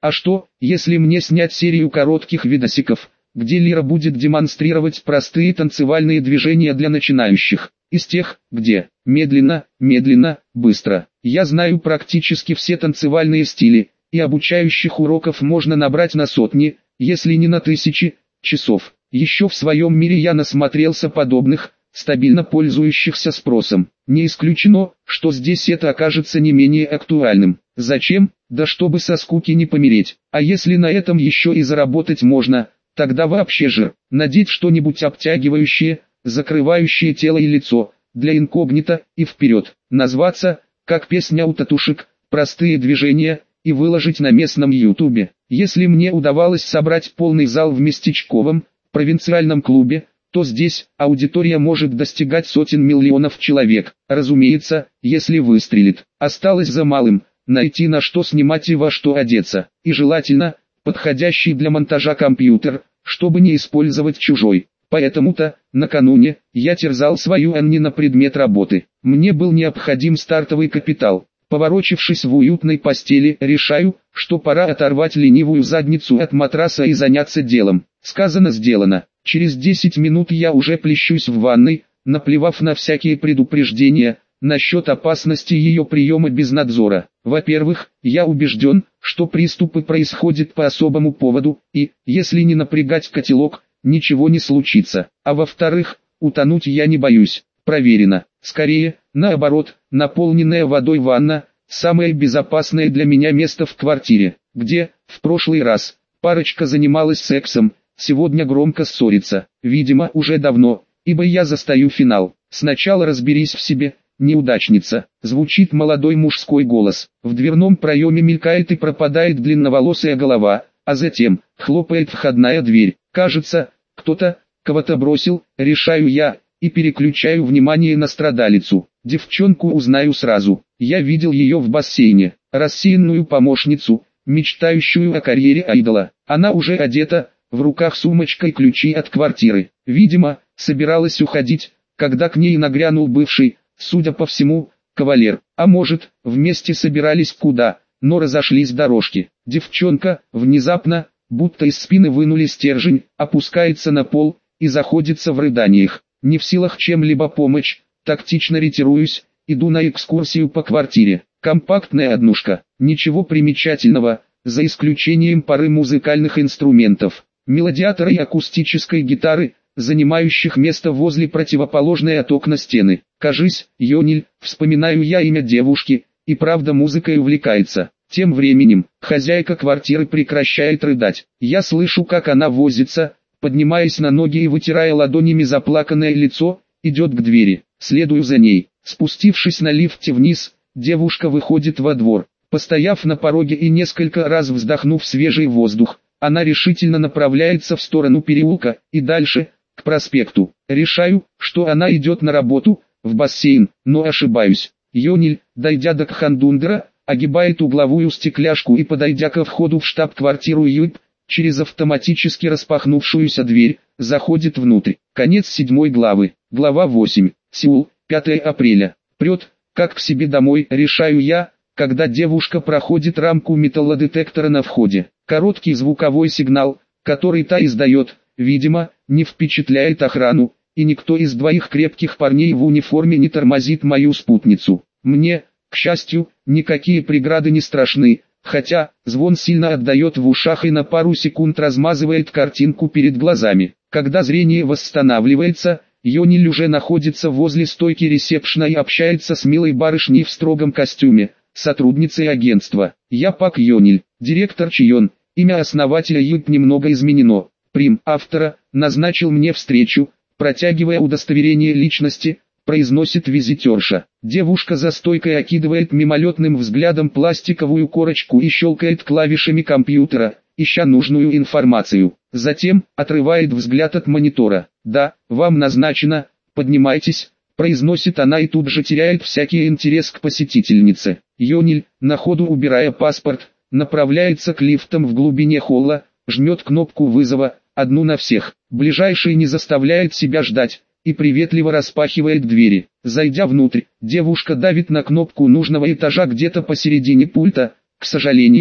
А что, если мне снять серию коротких видосиков, где Лира будет демонстрировать простые танцевальные движения для начинающих, из тех, где медленно, медленно, быстро. Я знаю практически все танцевальные стили, и обучающих уроков можно набрать на сотни, если не на тысячи, часов. Еще в своем мире я насмотрелся подобных, стабильно пользующихся спросом. Не исключено, что здесь это окажется не менее актуальным. Зачем? Да чтобы со скуки не помереть. А если на этом еще и заработать можно, тогда вообще жир. Надеть что-нибудь обтягивающее, закрывающее тело и лицо, для инкогнито, и вперед. Назваться, как песня у татушек, простые движения, и выложить на местном ютубе. Если мне удавалось собрать полный зал в местечковом, провинциальном клубе, то здесь аудитория может достигать сотен миллионов человек. Разумеется, если выстрелит. Осталось за малым – найти на что снимать и во что одеться. И желательно, подходящий для монтажа компьютер, чтобы не использовать чужой. Поэтому-то, накануне, я терзал свою Анни на предмет работы. Мне был необходим стартовый капитал. Поворочившись в уютной постели, решаю, что пора оторвать ленивую задницу от матраса и заняться делом. Сказано, сделано. Через 10 минут я уже плещусь в ванной, наплевав на всякие предупреждения насчет опасности ее приема без надзора. Во-первых, я убежден, что приступы происходят по особому поводу, и, если не напрягать котелок, ничего не случится. А во-вторых, утонуть я не боюсь. Проверено. Скорее, наоборот, наполненная водой ванна – самое безопасное для меня место в квартире, где, в прошлый раз, парочка занималась сексом, сегодня громко ссорится. Видимо, уже давно, ибо я застаю финал. Сначала разберись в себе, неудачница. Звучит молодой мужской голос. В дверном проеме мелькает и пропадает длинноволосая голова, а затем хлопает входная дверь. Кажется, кто-то кого-то бросил, решаю я, и переключаю внимание на страдалицу. Девчонку узнаю сразу. Я видел ее в бассейне. Рассеянную помощницу, мечтающую о карьере айдола. Она уже одета, в руках сумочка и ключи от квартиры. Видимо, собиралась уходить, когда к ней нагрянул бывший, судя по всему, кавалер. А может, вместе собирались куда, но разошлись дорожки. Девчонка, внезапно, будто из спины вынули стержень, опускается на пол и заходится в рыданиях. Не в силах чем-либо помочь, тактично ретируюсь, иду на экскурсию по квартире. Компактная однушка, ничего примечательного, за исключением пары музыкальных инструментов, мелодиатора и акустической гитары, занимающих место возле противоположной от окна стены. Кажись, Йониль, вспоминаю я имя девушки, и правда музыкой увлекается. Тем временем, хозяйка квартиры прекращает рыдать. Я слышу, как она возится, поднимаясь на ноги и вытирая ладонями заплаканное лицо, идет к двери. Следую за ней. Спустившись на лифте вниз, девушка выходит во двор. Постояв на пороге и несколько раз вздохнув свежий воздух, она решительно направляется в сторону переулка и дальше, к проспекту. Решаю, что она идет на работу, в бассейн, но ошибаюсь. Йониль, дойдя до Кхандундера, огибает угловую стекляшку и, подойдя ко входу в штаб-квартиру ЮИП, через автоматически распахнувшуюся дверь, заходит внутрь. Конец 7 главы. Глава 8. Сеул, 5 апреля. Прет, как к себе домой, решаю я, когда девушка проходит рамку металлодетектора на входе. Короткий звуковой сигнал, который та издает, видимо, не впечатляет охрану, и никто из двоих крепких парней в униформе не тормозит мою спутницу. Мне, к счастью, никакие преграды не страшны. Хотя, звон сильно отдает в ушах и на пару секунд размазывает картинку перед глазами. Когда зрение восстанавливается, Йониль уже находится возле стойки ресепшна и общается с милой барышней в строгом костюме, сотрудницей агентства. Я Пак Йониль, директор Чион, имя основателя ЮИП немного изменено. Прим автора назначил мне встречу, протягивая удостоверение личности, произносит визитерша. Девушка за стойкой окидывает мимолетным взглядом пластиковую корочку и щелкает клавишами компьютера, ища нужную информацию. Затем, отрывает взгляд от монитора. «Да, вам назначено, поднимайтесь», произносит она и тут же теряет всякий интерес к посетительнице. Йониль, на ходу убирая паспорт, направляется к лифтам в глубине холла, жмет кнопку вызова, одну на всех. Ближайший не заставляет себя ждать и приветливо распахивает двери. Зайдя внутрь, девушка давит на кнопку нужного этажа где-то посередине пульта. К сожалению,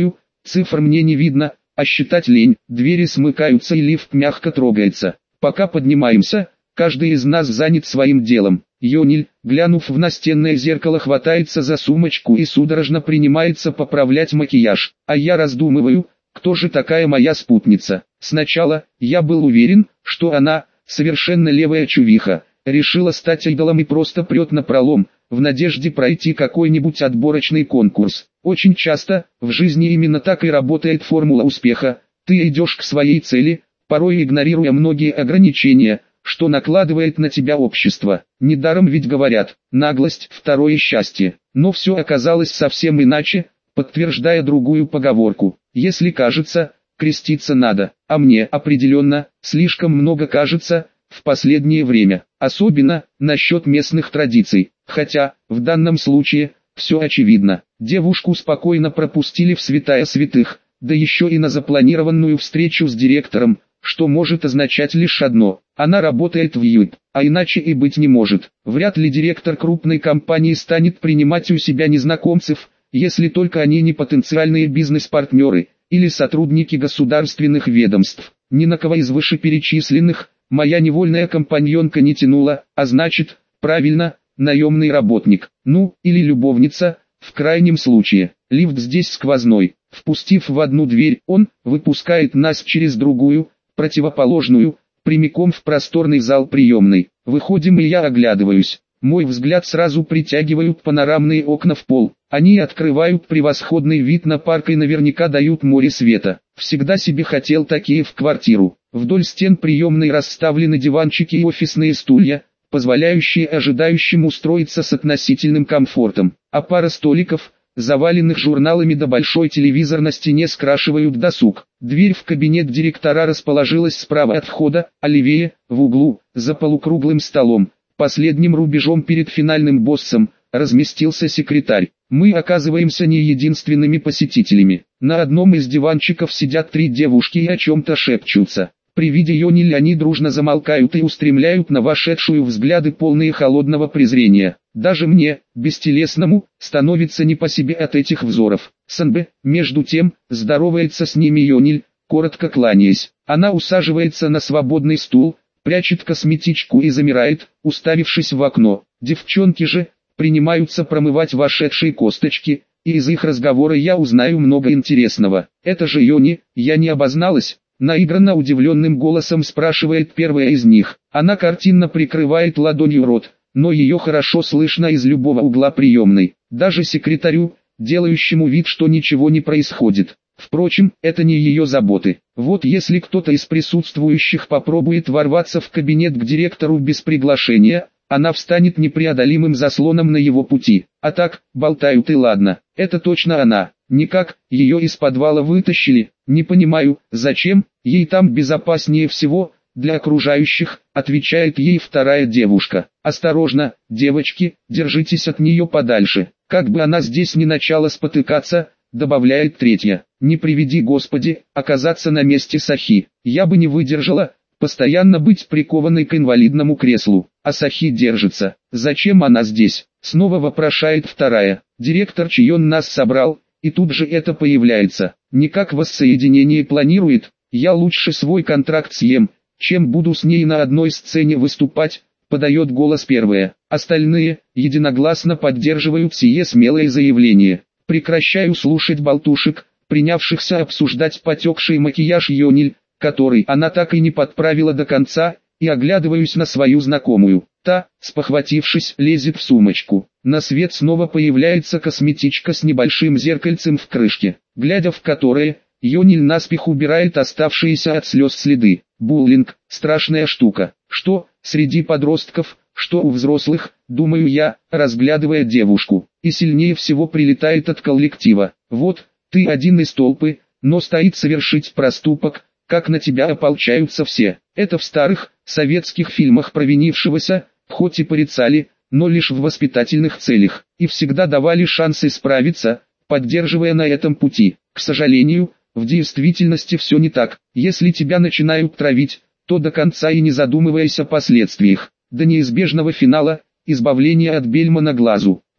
Цифр мне не видно, а считать лень. Двери смыкаются и лифт мягко трогается. Пока поднимаемся, каждый из нас занят своим делом. Йониль, глянув в настенное зеркало, хватается за сумочку и судорожно принимается поправлять макияж. А я раздумываю, кто же такая моя спутница. Сначала, я был уверен, что она, совершенно левая чувиха, решила стать идолом и просто прет напролом, в надежде пройти какой-нибудь отборочный конкурс. Очень часто, в жизни именно так и работает формула успеха. Ты идешь к своей цели, порой игнорируя многие ограничения, что накладывает на тебя общество. Недаром ведь говорят, наглость – второе счастье. Но все оказалось совсем иначе, подтверждая другую поговорку. Если кажется, креститься надо, а мне определенно, слишком много кажется, в последнее время. Особенно, насчет местных традиций. Хотя, в данном случае, все очевидно. Девушку спокойно пропустили в святая святых, да еще и на запланированную встречу с директором, что может означать лишь одно: она работает в ЮИП, а иначе и быть не может. Вряд ли директор крупной компании станет принимать у себя незнакомцев, если только они не потенциальные бизнес-партнеры или сотрудники государственных ведомств. Ни на кого из вышеперечисленных моя невольная компаньонка не тянула, а значит, правильно, наемный работник, ну, или любовница, в крайнем случае. Лифт здесь сквозной. Впустив в одну дверь, он выпускает нас через другую, противоположную, прямиком в просторный зал приемной. Выходим, и я оглядываюсь. Мой взгляд сразу притягивают панорамные окна в пол. Они открывают превосходный вид на парк и наверняка дают море света. Всегда себе хотел такие в квартиру. Вдоль стен приемной расставлены диванчики и офисные стулья, позволяющие ожидающим устроиться с относительным комфортом. А пара столиков, заваленных журналами, да большой телевизор на стене скрашивают досуг. Дверь в кабинет директора расположилась справа от входа, а левее, в углу, за полукруглым столом. Последним рубежом перед финальным боссом разместился секретарь. Мы оказываемся не единственными посетителями. На одном из диванчиков сидят 3 девушки и о чем-то шепчутся. При виде Йониль они дружно замолкают и устремляют на вошедшую взгляды полные холодного презрения. Даже мне, бестелесному, становится не по себе от этих взоров. Санбэ, между тем, здоровается с ними Йониль, коротко кланяясь. Она усаживается на свободный стул, прячет косметичку и замирает, уставившись в окно. Девчонки же принимаются промывать вошедшие косточки, и из их разговора я узнаю много интересного. «Это же Йони, я не обозналась?» Наигранно удивленным голосом спрашивает первая из них. Она картинно прикрывает ладонью рот, но ее хорошо слышно из любого угла приемной. Даже секретарю, делающему вид, что ничего не происходит. Впрочем, это не ее заботы. Вот если кто-то из присутствующих попробует ворваться в кабинет к директору без приглашения, она встанет непреодолимым заслоном на его пути. А так, болтают и ладно. Это точно она. Никак, ее из подвала вытащили. Не понимаю, зачем, ей там безопаснее всего, для окружающих, отвечает ей вторая девушка. Осторожно, девочки, держитесь от нее подальше. Как бы она здесь не начала спотыкаться, добавляет третья. Не приведи Господи, оказаться на месте Сахи. Я бы не выдержала, постоянно быть прикованной к инвалидному креслу. А Сахи держится. Зачем она здесь? Снова вопрошает вторая. Директор Чион нас собрал, и тут же это появляется. Никак воссоединение планирует. Я лучше свой контракт съем, чем буду с ней на одной сцене выступать, подает голос первая. Остальные единогласно поддерживают сие смелое заявление. Прекращаю слушать болтушек, принявшихся обсуждать потекший макияж Йониль, который она так и не подправила до конца, и оглядываюсь на свою знакомую. Та, спохватившись, лезет в сумочку. На свет снова появляется косметичка с небольшим зеркальцем в крышке, глядя в которое, Йониль наспех убирает оставшиеся от слез следы. Буллинг – страшная штука. Что, среди подростков, что у взрослых, думаю я, разглядывая девушку. И сильнее всего прилетает от коллектива. Вот, ты один из толпы, но стоит совершить проступок, как на тебя ополчаются все. Это в старых, советских фильмах провинившегося, хоть и порицали, но лишь в воспитательных целях, и всегда давали шанс исправиться, поддерживая на этом пути. К сожалению, в действительности все не так. Если тебя начинают травить, то до конца и не задумываясь о последствиях, до неизбежного финала, избавления от бельма на глазу.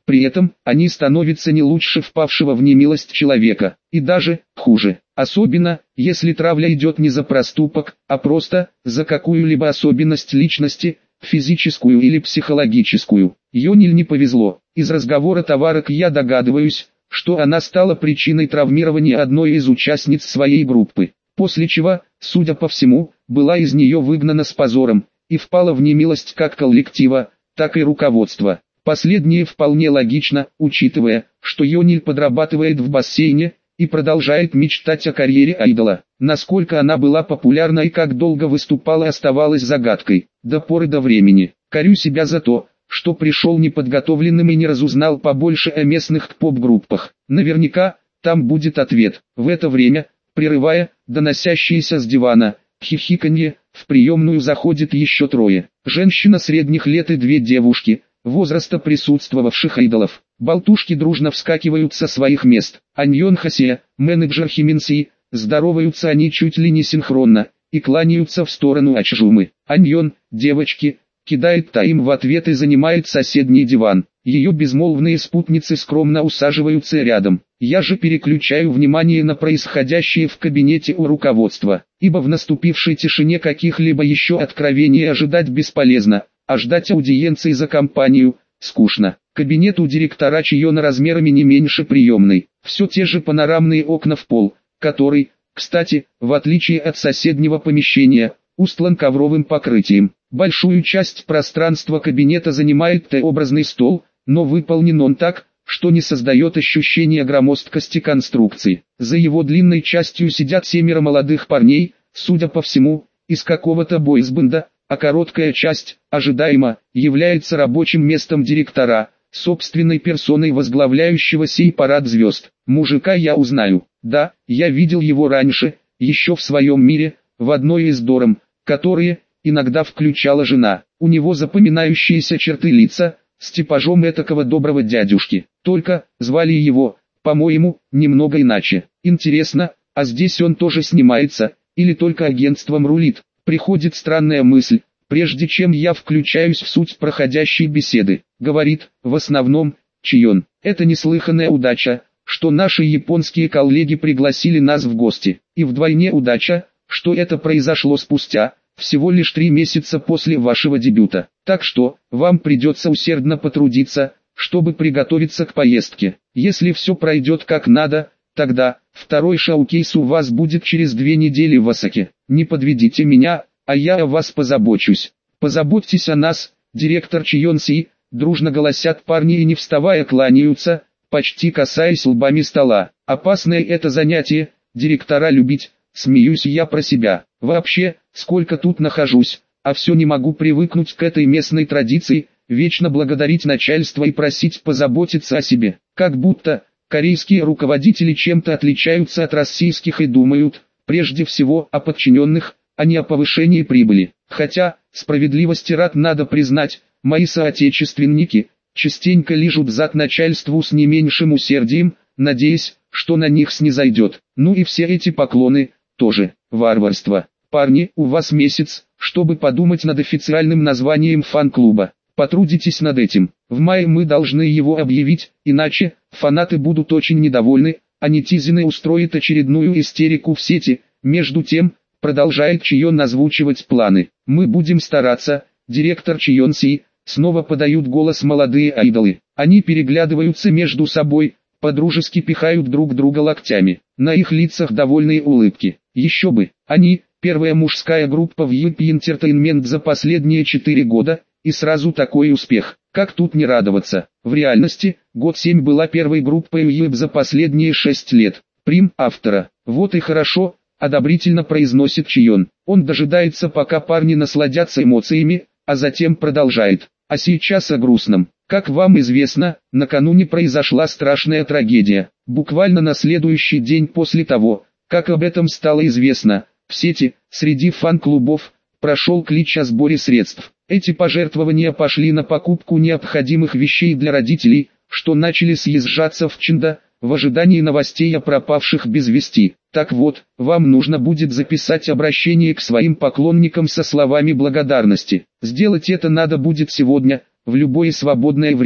При этом, они становятся не лучше впавшего в немилость человека, и даже хуже. Особенно, если травля идет не за проступок, а просто за какую-либо особенность личности, физическую или психологическую. Йониль не повезло. Из разговора товарок я догадываюсь, что она стала причиной травмирования одной из участниц своей группы, после чего, судя по всему, была из нее выгнана с позором, и впала в немилость как коллектива, так и руководства. Последнее вполне логично, учитывая, что Йониль подрабатывает в бассейне и продолжает мечтать о карьере айдола. Насколько она была популярна и как долго выступала, оставалось загадкой, до поры до времени. Корю себя за то, что пришел неподготовленным и не разузнал побольше о местных поп-группах. Наверняка, там будет ответ. В это время, прерывая доносящиеся с дивана хихиканье, в приемную заходит еще трое. Женщина средних лет и две девушки, возраста присутствовавших идолов. Болтушки дружно вскакивают со своих мест. Аньон Хасе, менеджер Химинси, здороваются они чуть ли не синхронно, и кланяются в сторону Ачжумы. Аньон, девочки, кидает Таим в ответ и занимает соседний диван. Ее безмолвные спутницы скромно усаживаются рядом. Я же переключаю внимание на происходящее в кабинете у руководства, ибо в наступившей тишине каких-либо еще откровений ожидать бесполезно, а ждать аудиенции за компанию скучно. Кабинет у директора Чиона размерами не меньше приемной. Все те же панорамные окна в пол, который, кстати, в отличие от соседнего помещения, устлан ковровым покрытием. Большую часть пространства кабинета занимает Т-образный стол, но выполнен он так, что не создает ощущения громоздкости конструкции. За его длинной частью сидят 7 молодых парней, судя по всему, из какого-то бойсбенда, а короткая часть, ожидаемо, является рабочим местом директора, собственной персоной возглавляющего сей парад звезд. Мужика я узнаю. Да, я видел его раньше, еще в своем мире, в одной из дорам, которые иногда включала жена. У него запоминающиеся черты лица, с типажом этакого доброго дядюшки. Только, звали его, по-моему, немного иначе. Интересно, а здесь он тоже снимается, или только агентством рулит? Приходит странная мысль, прежде чем я включаюсь в суть проходящей беседы. Говорит, в основном, Чион. Это неслыханная удача, что наши японские коллеги пригласили нас в гости. И вдвойне удача, что это произошло спустя всего лишь 3 месяца после вашего дебюта. Так что, вам придется усердно потрудиться, чтобы приготовиться к поездке. Если все пройдет как надо, тогда второй шоу-кейс у вас будет через 2 недели в Осаке. Не подведите меня, а я о вас позабочусь. Позаботьтесь о нас, директор Чионси, дружно голосят парни и не вставая кланяются, почти касаясь лбами стола. Опасное это занятие, директора любить, смеюсь я про себя. Вообще, сколько тут нахожусь, а все не могу привыкнуть к этой местной традиции, вечно благодарить начальство и просить позаботиться о себе. Как будто корейские руководители чем-то отличаются от российских и думают, прежде всего, о подчиненных, а не о повышении прибыли. Хотя, справедливости рад надо признать, мои соотечественники частенько лижут зад начальству с не меньшим усердием, надеясь, что на них снизойдет. Ну и все эти поклоны, тоже, варварство. Парни, у вас месяц, чтобы подумать над официальным названием фан-клуба. Потрудитесь над этим. В мае мы должны его объявить, иначе фанаты будут очень недовольны, а нетизины устроят очередную истерику в сети. Между тем, продолжает Чион озвучивать планы. Мы будем стараться, директор Чионси, снова подают голос молодые айдолы. Они переглядываются между собой, подружески пихают друг друга локтями. На их лицах довольные улыбки. Еще бы, они, первая мужская группа в Юпи Entertainment за последние 4 года, и сразу такой успех. Как тут не радоваться? В реальности, год 7 была первой группой ЮИП за последние 6 лет. Прим автора. Вот и хорошо, одобрительно произносит Чион. Он дожидается, пока парни насладятся эмоциями, а затем продолжает. А сейчас о грустном. Как вам известно, накануне произошла страшная трагедия. Буквально на следующий день после того, как об этом стало известно, в сети, среди фан-клубов, прошел клич о сборе средств. Эти пожертвования пошли на покупку необходимых вещей для родителей, что начали съезжаться в Чинда, в ожидании новостей о пропавших без вести. Так вот, вам нужно будет записать обращение к своим поклонникам со словами благодарности. Сделать это надо будет сегодня, в любое свободное время.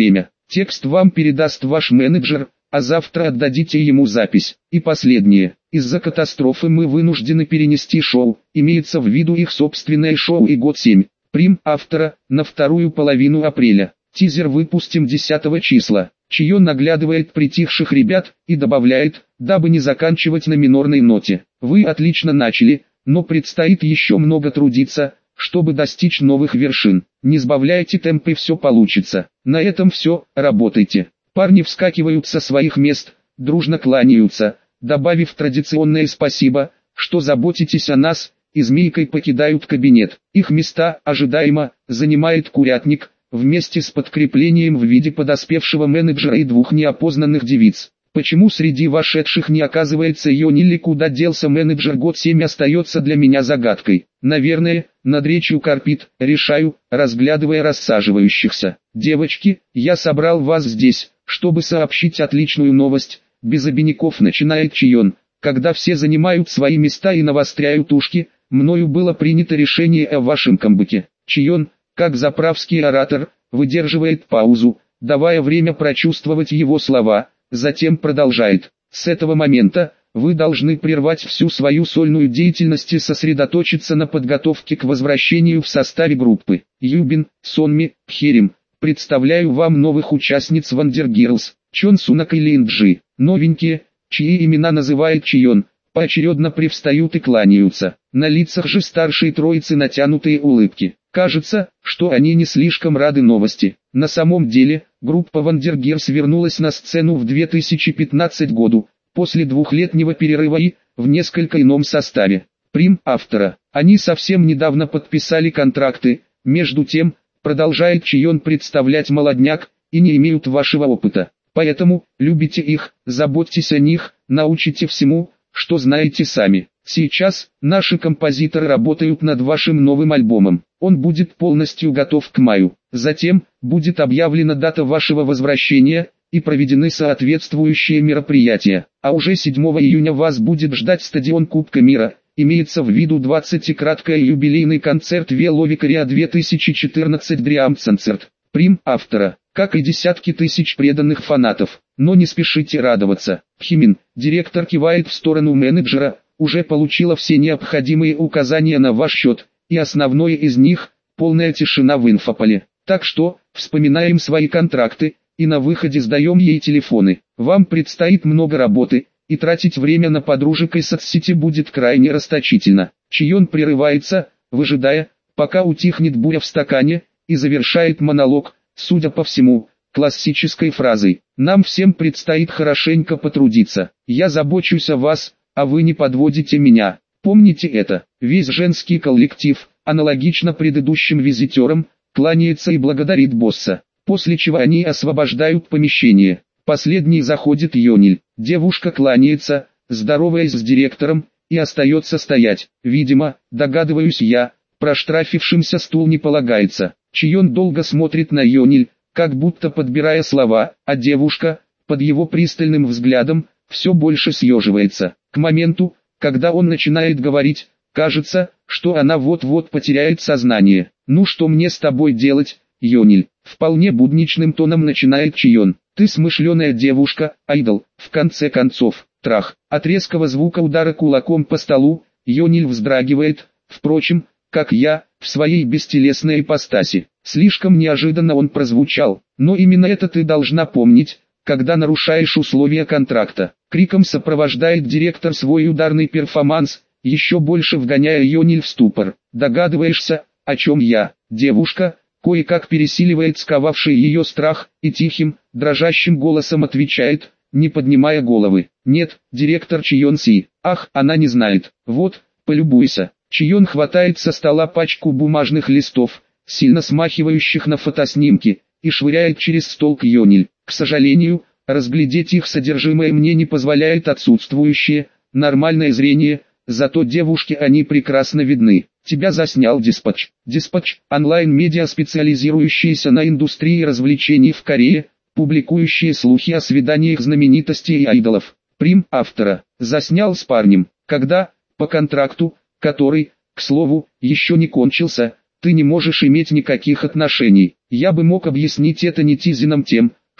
Текст вам передаст ваш менеджер, а завтра отдадите ему запись. И последнее. Из-за катастрофы мы вынуждены перенести шоу, имеется в виду их собственное шоу и год 7. Прим автора, на вторую половину апреля. Тизер выпустим 10 числа. Чион наглядывает притихших ребят и добавляет, дабы не заканчивать на минорной ноте. Вы отлично начали, но предстоит еще много трудиться, чтобы достичь новых вершин. Не сбавляйте темп и все получится. На этом все, работайте. Парни вскакивают со своих мест, дружно кланяются, добавив традиционное спасибо, что заботитесь о нас, и змейкой покидают кабинет. Их места, ожидаемо, занимает курятник, вместе с подкреплением в виде подоспевшего менеджера и двух неопознанных девиц. Почему среди вошедших не оказывается Йониль или куда делся менеджер год 7 остается для меня загадкой. Наверное, над речью корпит, решаю, разглядывая рассаживающихся. Девочки, я собрал вас здесь, чтобы сообщить отличную новость. Без обиняков начинает Чион. Когда все занимают свои места и навостряют ушки, мною было принято решение о вашем камбэке. Чион, как заправский оратор, выдерживает паузу, давая время прочувствовать его слова. Затем продолжает. С этого момента, вы должны прервать всю свою сольную деятельность и сосредоточиться на подготовке к возвращению в составе группы. Юбин, Сонми, Пхерим. Представляю вам новых участниц Wonder Girls, Чон Сунак и Линджи. Новенькие, чьи имена называет Чион, поочередно привстают и кланяются. На лицах же старшей троицы натянутые улыбки. Кажется, что они не слишком рады новости. На самом деле, группа Wonder Girls вернулась на сцену в 2015 году, после двухлетнего перерыва и, в несколько ином составе. Прим автора. Они совсем недавно подписали контракты, между тем, продолжает Чион представлять молодняк, и не имеют вашего опыта. Поэтому, любите их, заботьтесь о них, научите всему, что знаете сами. Сейчас, наши композиторы работают над вашим новым альбомом. Он будет полностью готов к маю. Затем, будет объявлена дата вашего возвращения, и проведены соответствующие мероприятия. А уже 7 июня вас будет ждать стадион Кубка мира. Имеется в виду 20-краткий юбилейный концерт Веловикария 2014 Дриам-концерт. Прим автора, как и десятки тысяч преданных фанатов. Но не спешите радоваться. Химин, директор, кивает в сторону менеджера, уже получила все необходимые указания на ваш счет, и основное из них – полная тишина в инфополе. Так что, вспоминаем свои контракты, и на выходе сдаем ей телефоны. Вам предстоит много работы, и тратить время на подружек из соцсети будет крайне расточительно. Чион прерывается, выжидая, пока утихнет буря в стакане, и завершает монолог, судя по всему, классической фразой. Нам всем предстоит хорошенько потрудиться. Я забочусь о вас, а вы не подводите меня. Помните это. Весь женский коллектив, аналогично предыдущим визитерам, кланяется и благодарит босса. После чего они освобождают помещение. Последний заходит Йониль. Девушка кланяется, здороваясь с директором, и остается стоять. Видимо, догадываюсь я, проштрафившимся стул не полагается. Чион долго смотрит на Йониль, как будто подбирая слова, а девушка, под его пристальным взглядом, все больше съеживается. К моменту, когда он начинает говорить, кажется, что она вот-вот потеряет сознание. «Ну что мне с тобой делать, Йониль?» Вполне будничным тоном начинает Чион. «Ты смышленая девушка, айдол». В конце концов, трах. От резкого звука удара кулаком по столу, Йониль вздрагивает, впрочем, как я, в своей бестелесной ипостаси. Слишком неожиданно он прозвучал, но именно это ты должна помнить, когда нарушаешь условия контракта. Криком сопровождает директор свой ударный перформанс, еще больше вгоняя Йониль в ступор. Догадываешься, о чем я? Девушка, кое-как пересиливает сковавший ее страх, и тихим, дрожащим голосом отвечает, не поднимая головы. Нет, директор Чион Си. Ах, она не знает. Вот, полюбуйся. Чион хватает со стола пачку бумажных листов, сильно смахивающих на фотоснимки, и швыряет через стол к Йониль. К сожалению, разглядеть их содержимое мне не позволяет отсутствующее, нормальное зрение, зато девушке они прекрасно видны. Тебя заснял Диспатч. Диспатч – онлайн-медиа, специализирующиеся на индустрии развлечений в Корее, публикующие слухи о свиданиях знаменитостей и айдолов. Прим автора. Заснял с парнем, когда, по контракту, который, к слову, еще не кончился, ты не можешь иметь никаких отношений. Я бы мог объяснить это нетизином тем,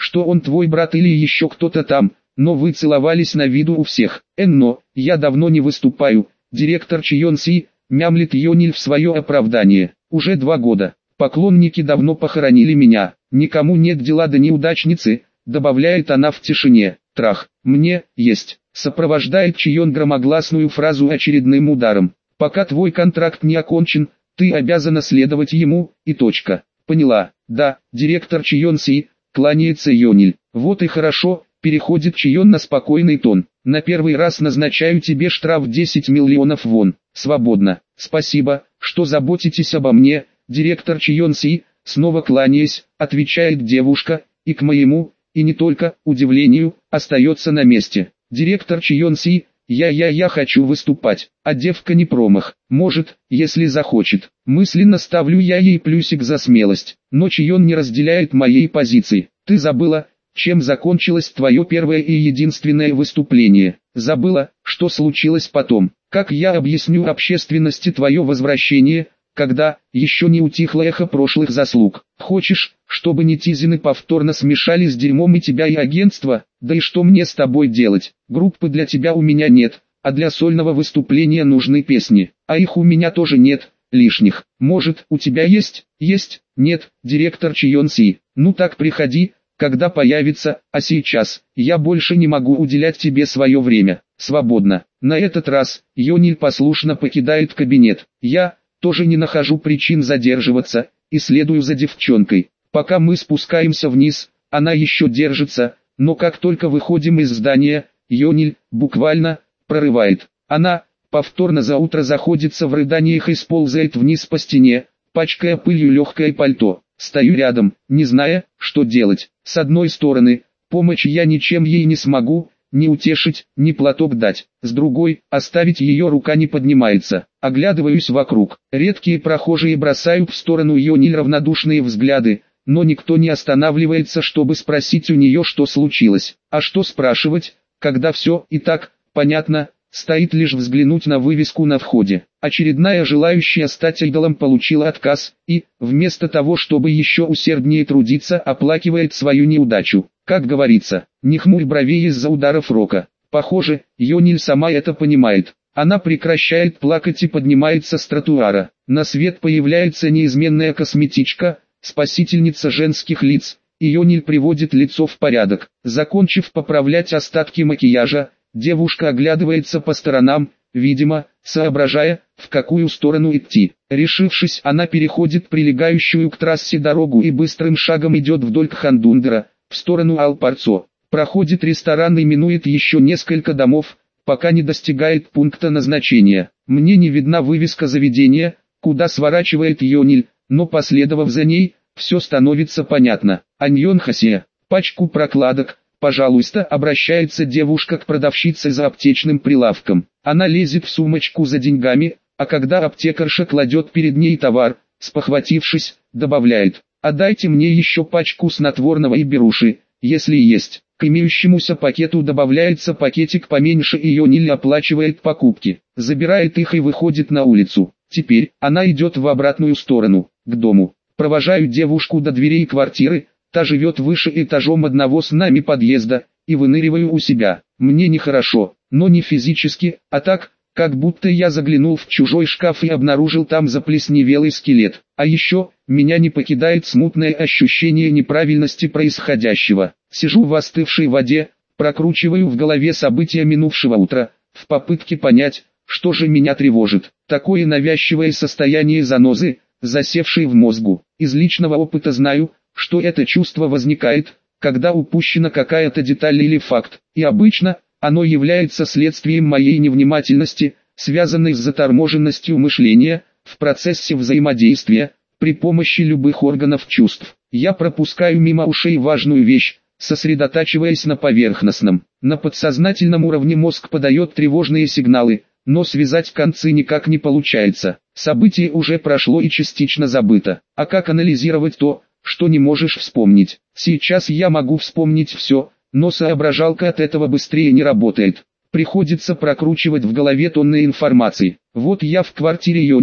что он твой брат или еще кто-то там, но вы целовались на виду у всех. Но, я давно не выступаю, директор Чийон-Си, мямлит Йониль в свое оправдание. Уже 2 года. Поклонники давно похоронили меня. Никому нет дела до неудачницы, добавляет она в тишине. Трах, мне, есть. Сопровождает Чийон громогласную фразу очередным ударом. Пока твой контракт не окончен, ты обязана следовать ему, и точка. Поняла, да, директор Чийон-Си, кланяется Йониль. Вот и хорошо, переходит Чийон на спокойный тон. На первый раз назначаю тебе штраф 10 миллионов вон. Свободно. Спасибо, что заботитесь обо мне, директор Чийон-Си, снова кланяясь, отвечает девушка, и к моему, и не только, удивлению, остается на месте. Директор Чийон-Си, я хочу выступать, а девка не промах, может, если захочет. Мысленно ставлю я ей плюсик за смелость, но Чийон не разделяет моей позиции. Ты забыла, чем закончилось твое первое и единственное выступление? Забыла, что случилось потом? Как я объясню общественности твое возвращение, когда еще не утихло эхо прошлых заслуг? Хочешь, чтобы нетизины повторно смешали с дерьмом и тебя, и агентство? Да и что мне с тобой делать? Группы для тебя у меня нет, а для сольного выступления нужны песни, а их у меня тоже нет, лишних. Может, у тебя есть? Есть? Нет, директор Чийон-Си. Ну так приходи, когда появится, а сейчас, я больше не могу уделять тебе свое время. Свободно. На этот раз, Йониль послушно покидает кабинет. Я тоже не нахожу причин задерживаться, и следую за девчонкой. Пока мы спускаемся вниз, она еще держится, но как только выходим из здания, Йониль, буквально, прорывает. Она, повторно за утро заходится в рыданиях и сползает вниз по стене, пачкая пылью легкое пальто. Стою рядом, не зная, что делать. С одной стороны, помочь я ничем ей не смогу, ни утешить, ни платок дать. С другой, оставить ее рука не поднимается. Оглядываюсь вокруг. Редкие прохожие бросают в сторону Йониль равнодушные взгляды, но никто не останавливается, чтобы спросить у нее, что случилось. А что спрашивать, когда все и так понятно? Стоит лишь взглянуть на вывеску на входе. Очередная желающая стать идолом получила отказ, и, вместо того чтобы еще усерднее трудиться, оплакивает свою неудачу. Как говорится, не хмурь бровей из-за ударов рока. Похоже, Йониль сама это понимает. Она прекращает плакать и поднимается с тротуара. На свет появляется неизменная косметичка, спасительница женских лиц, и Йониль приводит лицо в порядок. Закончив поправлять остатки макияжа, девушка оглядывается по сторонам, видимо, соображая, в какую сторону идти. Решившись, она переходит прилегающую к трассе дорогу и быстрым шагом идет вдоль Кхандундера, в сторону Алпарцо. Проходит ресторан и минует еще несколько домов, пока не достигает пункта назначения. Мне не видна вывеска заведения, куда сворачивает Йониль, но последовав за ней, все становится понятно. Аньонхасе, пачку прокладок, пожалуйста, обращается девушка к продавщице за аптечным прилавком. Она лезет в сумочку за деньгами, а когда аптекарша кладет перед ней товар, спохватившись, добавляет: «А дайте мне еще пачку снотворного и беруши, если есть». К имеющемуся пакету добавляется пакетик поменьше, и Йониль оплачивает покупки, забирает их и выходит на улицу. Теперь она идет в обратную сторону, к дому. Провожаю девушку до дверей квартиры, та живет выше этажом одного с нами подъезда, и выныриваю у себя. Мне нехорошо, но не физически, а так, как будто я заглянул в чужой шкаф и обнаружил там заплесневелый скелет. А еще, меня не покидает смутное ощущение неправильности происходящего. Сижу в остывшей воде, прокручиваю в голове события минувшего утра, в попытке понять, что же меня тревожит. Такое навязчивое состояние занозы, засевшей в мозгу. Из личного опыта знаю, что это чувство возникает, когда упущена какая-то деталь или факт, и обычно, оно является следствием моей невнимательности, связанной с заторможенностью мышления, в процессе взаимодействия, при помощи любых органов чувств. Я пропускаю мимо ушей важную вещь, сосредотачиваясь на поверхностном. На подсознательном уровне мозг подает тревожные сигналы, но связать концы никак не получается. Событие уже прошло и частично забыто. А как анализировать то, что не можешь вспомнить? Сейчас я могу вспомнить все, но соображалка от этого быстрее не работает. Приходится прокручивать в голове тонны информации. Вот я в квартире Йониль,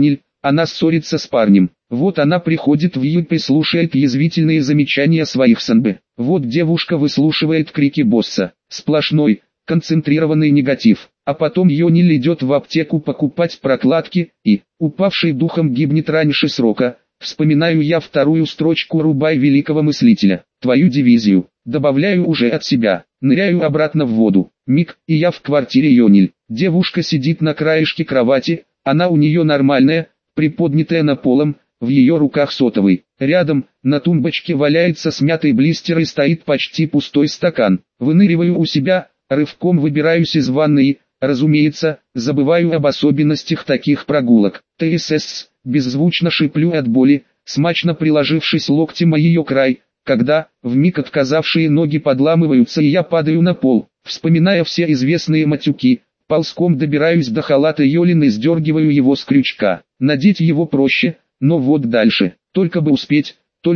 она ссорится с парнем. Вот она приходит в ЮП и слушает язвительные замечания своих СНБ. Вот девушка выслушивает крики босса. Сплошной, концентрированный негатив. А потом Йониль идет в аптеку покупать прокладки и, упавший духом, гибнет раньше срока. Вспоминаю я вторую строчку Рубай великого мыслителя. Твою дивизию. Добавляю уже от себя. Ныряю обратно в воду. Миг, и я в квартире Йониль. Девушка сидит на краешке кровати. Она у нее нормальная, приподнятая на полом, в ее руках сотовый. Рядом, на тумбочке валяется смятый блистер и стоит почти пустой стакан. Выныриваю у себя, рывком выбираюсь из ванной. Разумеется, забываю об особенностях таких прогулок. ТСС, беззвучно шиплю от боли, смачно приложившись локтем о ее край, когда, вмиг отказавшие ноги подламываются и я падаю на пол, вспоминая все известные матюки, ползком добираюсь до халата Йолин и сдергиваю его с крючка. Надеть его проще, но вот дальше, только бы успеть,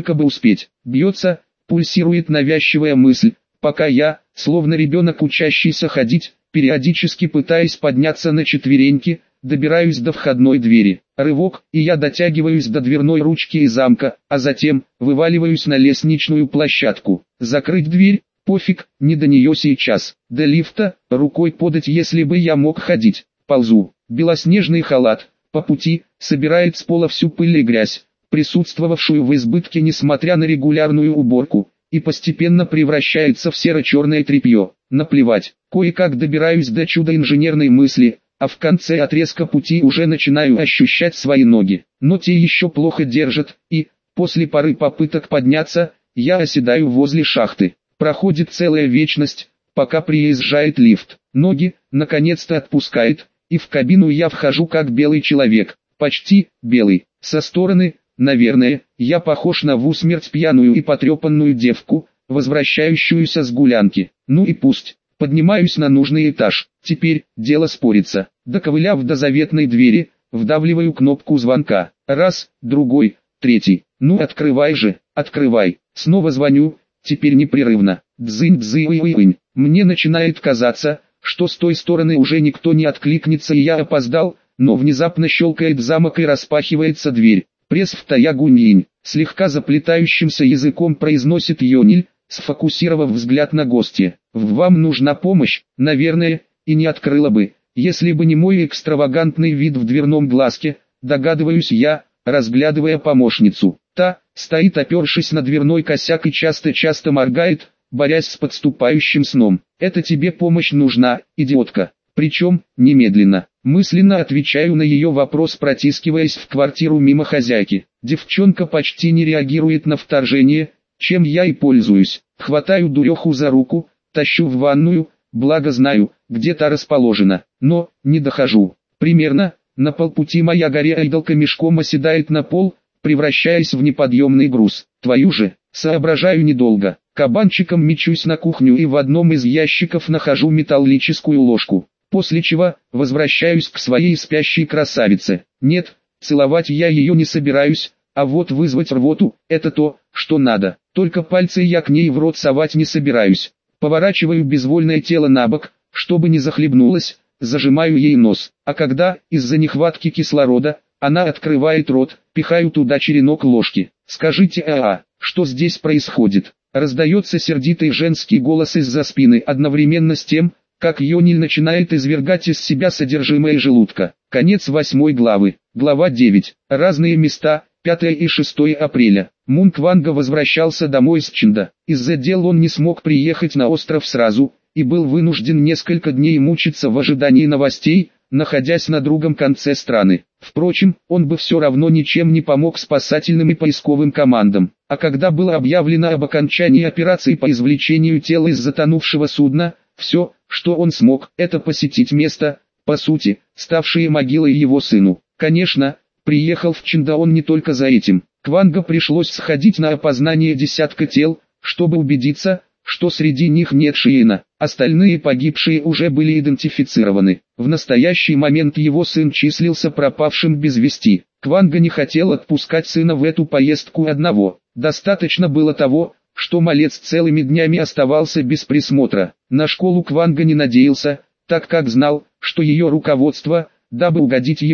бьется, пульсирует навязчивая мысль, пока я, словно ребенок, учащийся ходить, периодически пытаясь подняться на четвереньки, добираюсь до входной двери. Рывок, и я дотягиваюсь до дверной ручки и замка, а затем вываливаюсь на лестничную площадку. Закрыть дверь, пофиг, не до нее сейчас. До лифта, рукой подать, если бы я мог ходить. Ползу. Белоснежный халат, по пути, собирает с пола всю пыль и грязь, присутствовавшую в избытке несмотря на регулярную уборку, и постепенно превращается в серо-черное тряпье. Наплевать, кое-как добираюсь до чуда инженерной мысли, а в конце отрезка пути уже начинаю ощущать свои ноги. Но те еще плохо держат, и, после пары попыток подняться, я оседаю возле шахты. Проходит целая вечность, пока приезжает лифт. Ноги, наконец-то, отпускает, и в кабину я вхожу как белый человек, почти белый. Со стороны, наверное, я похож на в усмерть пьяную и потрепанную девку, возвращающуюся с гулянки. Ну и пусть. Поднимаюсь на нужный этаж. Теперь дело спорится. Доковыляв до заветной двери, вдавливаю кнопку звонка. Раз, другой, третий. Ну открывай же, открывай. Снова звоню, теперь непрерывно. Дзынь-дзынь-ой-ой-ой. Мне начинает казаться, что с той стороны уже никто не откликнется и я опоздал, но внезапно щелкает замок и распахивается дверь. Пресс в Таягуньинь. Слегка заплетающимся языком произносит Йониль, сфокусировав взгляд на гостья. «Вам нужна помощь, наверное, и не открыла бы, если бы не мой экстравагантный вид в дверном глазке», догадываюсь я, разглядывая помощницу. Та стоит, опершись на дверной косяк, и часто-часто моргает, борясь с подступающим сном. «Это тебе помощь нужна, идиотка. Причем, немедленно». Мысленно отвечаю на ее вопрос, протискиваясь в квартиру мимо хозяйки. Девчонка почти не реагирует на вторжение, чем я и пользуюсь. Хватаю дуреху за руку, тащу в ванную, благо знаю, где та расположена, но не дохожу. Примерно на полпути моя горя-айдолка мешком оседает на пол, превращаясь в неподъемный груз. Твою же, соображаю недолго. Кабанчиком мечусь на кухню и в одном из ящиков нахожу металлическую ложку. После чего возвращаюсь к своей спящей красавице. Нет, целовать я ее не собираюсь, а вот вызвать рвоту – это то, что надо. Только пальцы я к ней в рот совать не собираюсь. Поворачиваю безвольное тело на бок, чтобы не захлебнулась, зажимаю ей нос. А когда, из-за нехватки кислорода, она открывает рот, пихаю туда черенок ложки. «Скажите, что здесь происходит?» Раздается сердитый женский голос из-за спины, одновременно с тем, как Йониль начинает извергать из себя содержимое желудка. Конец 8 главы. Глава 9. Разные места. 5 и 6 апреля. Мунк Ванга возвращался домой с Чинда. Из-за дел он не смог приехать на остров сразу, и был вынужден несколько дней мучиться в ожидании новостей, находясь на другом конце страны. Впрочем, он бы все равно ничем не помог спасательным и поисковым командам. А когда было объявлено об окончании операции по извлечению тела из затонувшего судна, все, что он смог, это посетить место, по сути, ставшее могилой его сыну. Конечно, приехал в Чинда он не только за этим. Кванга пришлось сходить на опознание десятка тел, чтобы убедиться, что среди них нет Шиена. Остальные погибшие уже были идентифицированы. В настоящий момент его сын числился пропавшим без вести. Кванга не хотел отпускать сына в эту поездку одного. Достаточно было того, что малец целыми днями оставался без присмотра. На школу Кванга не надеялся, так как знал, что ее руководство, дабы угодить ему,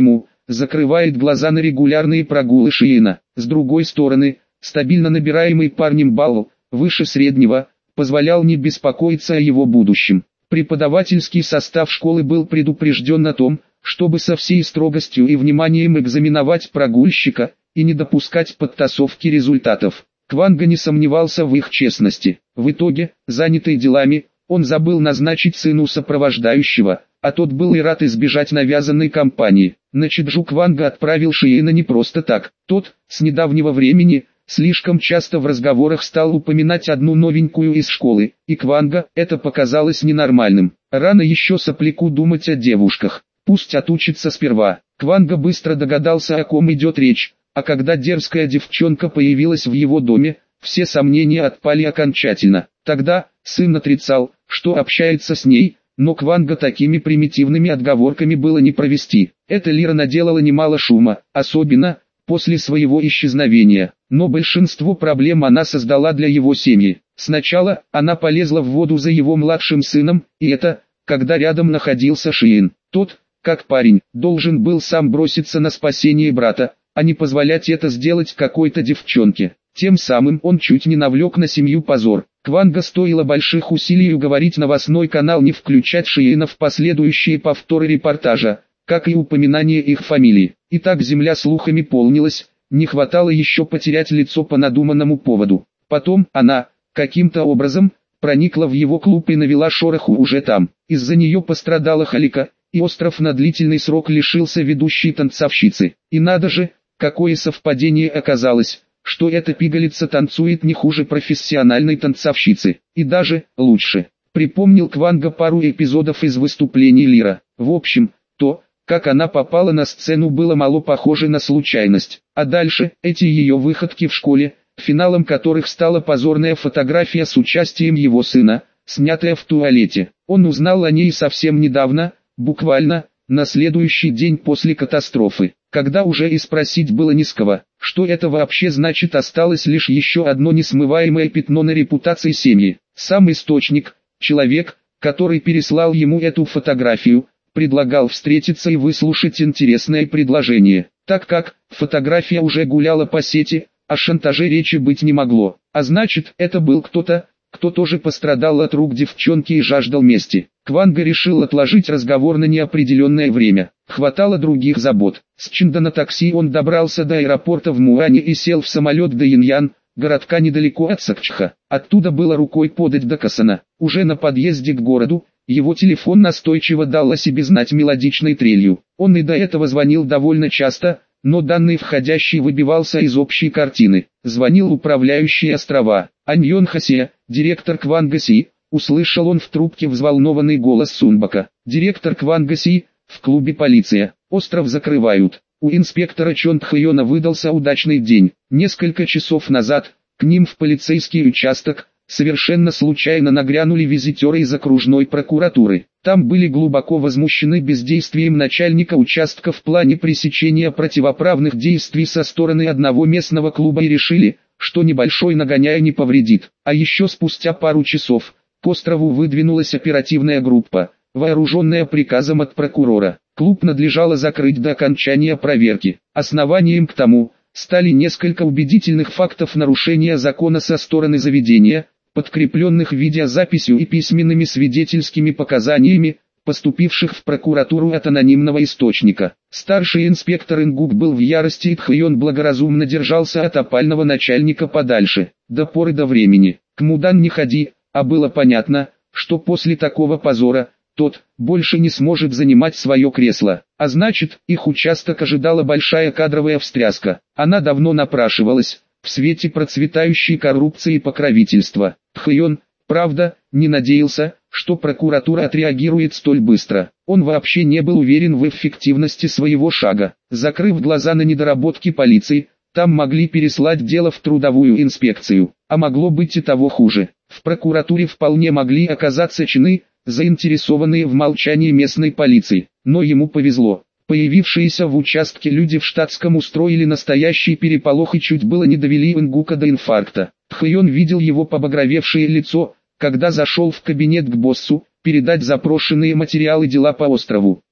закрывает глаза на регулярные прогулы Шиена. С другой стороны, стабильно набираемый парнем балл, выше среднего, позволял не беспокоиться о его будущем. Преподавательский состав школы был предупрежден о том, чтобы со всей строгостью и вниманием экзаменовать прогульщика и не допускать подтасовки результатов. Кванга не сомневался в их честности. В итоге, занятый делами, он забыл назначить сыну сопровождающего, а тот был и рад избежать навязанной компании. На Чеджу Кванга отправил Шиена не просто так. Тот, с недавнего времени, слишком часто в разговорах стал упоминать одну новенькую из школы, и Кванга это показалось ненормальным. Рано еще сопляку думать о девушках. Пусть отучится сперва. Кванга быстро догадался, о ком идет речь, а когда дерзкая девчонка появилась в его доме, все сомнения отпали окончательно. Тогда сын отрицал, что общается с ней, но Кванга такими примитивными отговорками было не провести. Эта Лира наделала немало шума, особенно после своего исчезновения, но большинство проблем она создала для его семьи. Сначала она полезла в воду за его младшим сыном, и это, когда рядом находился Шиен. Тот, как парень, должен был сам броситься на спасение брата, а не позволять это сделать какой-то девчонке. Тем самым он чуть не навлек на семью позор. Кванга стоило больших усилий уговорить новостной канал не включать Шиена в последующие повторы репортажа, как и упоминание их фамилии. И так земля слухами полнилась, не хватало еще потерять лицо по надуманному поводу. Потом она, каким-то образом, проникла в его клуб и навела шороху уже там. Из-за нее пострадала Халика, и остров на длительный срок лишился ведущей танцовщицы. И надо же, какое совпадение оказалось, что эта пигалица танцует не хуже профессиональной танцовщицы, и даже лучше. Припомнил Кванга пару эпизодов из выступлений Лира. В общем, то, как она попала на сцену, было мало похоже на случайность. А дальше, эти ее выходки в школе, финалом которых стала позорная фотография с участием его сына, снятая в туалете. Он узнал о ней совсем недавно, буквально, на следующий день после катастрофы, когда уже и спросить было не с кого. Что это вообще значит, осталось лишь еще одно несмываемое пятно на репутации семьи. Сам источник, человек, который переслал ему эту фотографию, предлагал встретиться и выслушать интересное предложение. Так как фотография уже гуляла по сети, о шантаже речи быть не могло. А значит, это был кто-то, кто тоже пострадал от рук девчонки и жаждал мести. Кванга решил отложить разговор на неопределенное время. Хватало других забот. С Чинда на такси он добрался до аэропорта в Муане и сел в самолет до Иньян, городка недалеко от Сакчха. Оттуда было рукой подать до Касана. Уже на подъезде к городу, его телефон настойчиво дал о себе знать мелодичной трелью. Он и до этого звонил довольно часто, но данный входящий выбивался из общей картины. Звонил управляющий острова, Аньон Хасе, директор Квангаси. Услышал он в трубке взволнованный голос Сунбака. Директор Квангаси, в клубе полиция, остров закрывают. У инспектора Чон Тхайона выдался удачный день. Несколько часов назад, к ним в полицейский участок, совершенно случайно нагрянули визитеры из окружной прокуратуры. Там были глубоко возмущены бездействием начальника участка в плане пресечения противоправных действий со стороны одного местного клуба и решили, что небольшой нагоняй не повредит. А еще спустя пару часов, к острову выдвинулась оперативная группа, вооруженная приказом от прокурора. Клуб надлежало закрыть до окончания проверки. Основанием к тому стали несколько убедительных фактов нарушения закона со стороны заведения, подкрепленных видеозаписью и письменными свидетельскими показаниями, поступивших в прокуратуру от анонимного источника. Старший инспектор Ингук был в ярости, и Тхайон благоразумно держался от опального начальника подальше, до поры до времени. К Мудан не ходи, а было понятно, что после такого позора, тот больше не сможет занимать свое кресло. А значит, их участок ожидала большая кадровая встряска. Она давно напрашивалась, в свете процветающей коррупции и покровительства. Тхайон, правда, не надеялся, что прокуратура отреагирует столь быстро. Он вообще не был уверен в эффективности своего шага. Закрыв глаза на недоработки полиции, там могли переслать дело в трудовую инспекцию. А могло быть и того хуже. В прокуратуре вполне могли оказаться чины, заинтересованные в молчании местной полиции. Но ему повезло. Появившиеся в участке люди в штатском устроили настоящий переполох и чуть было не довели Ингука до инфаркта. Тхайон видел его побагровевшее лицо, когда зашел в кабинет к боссу, передать запрошенные материалы дела по острову.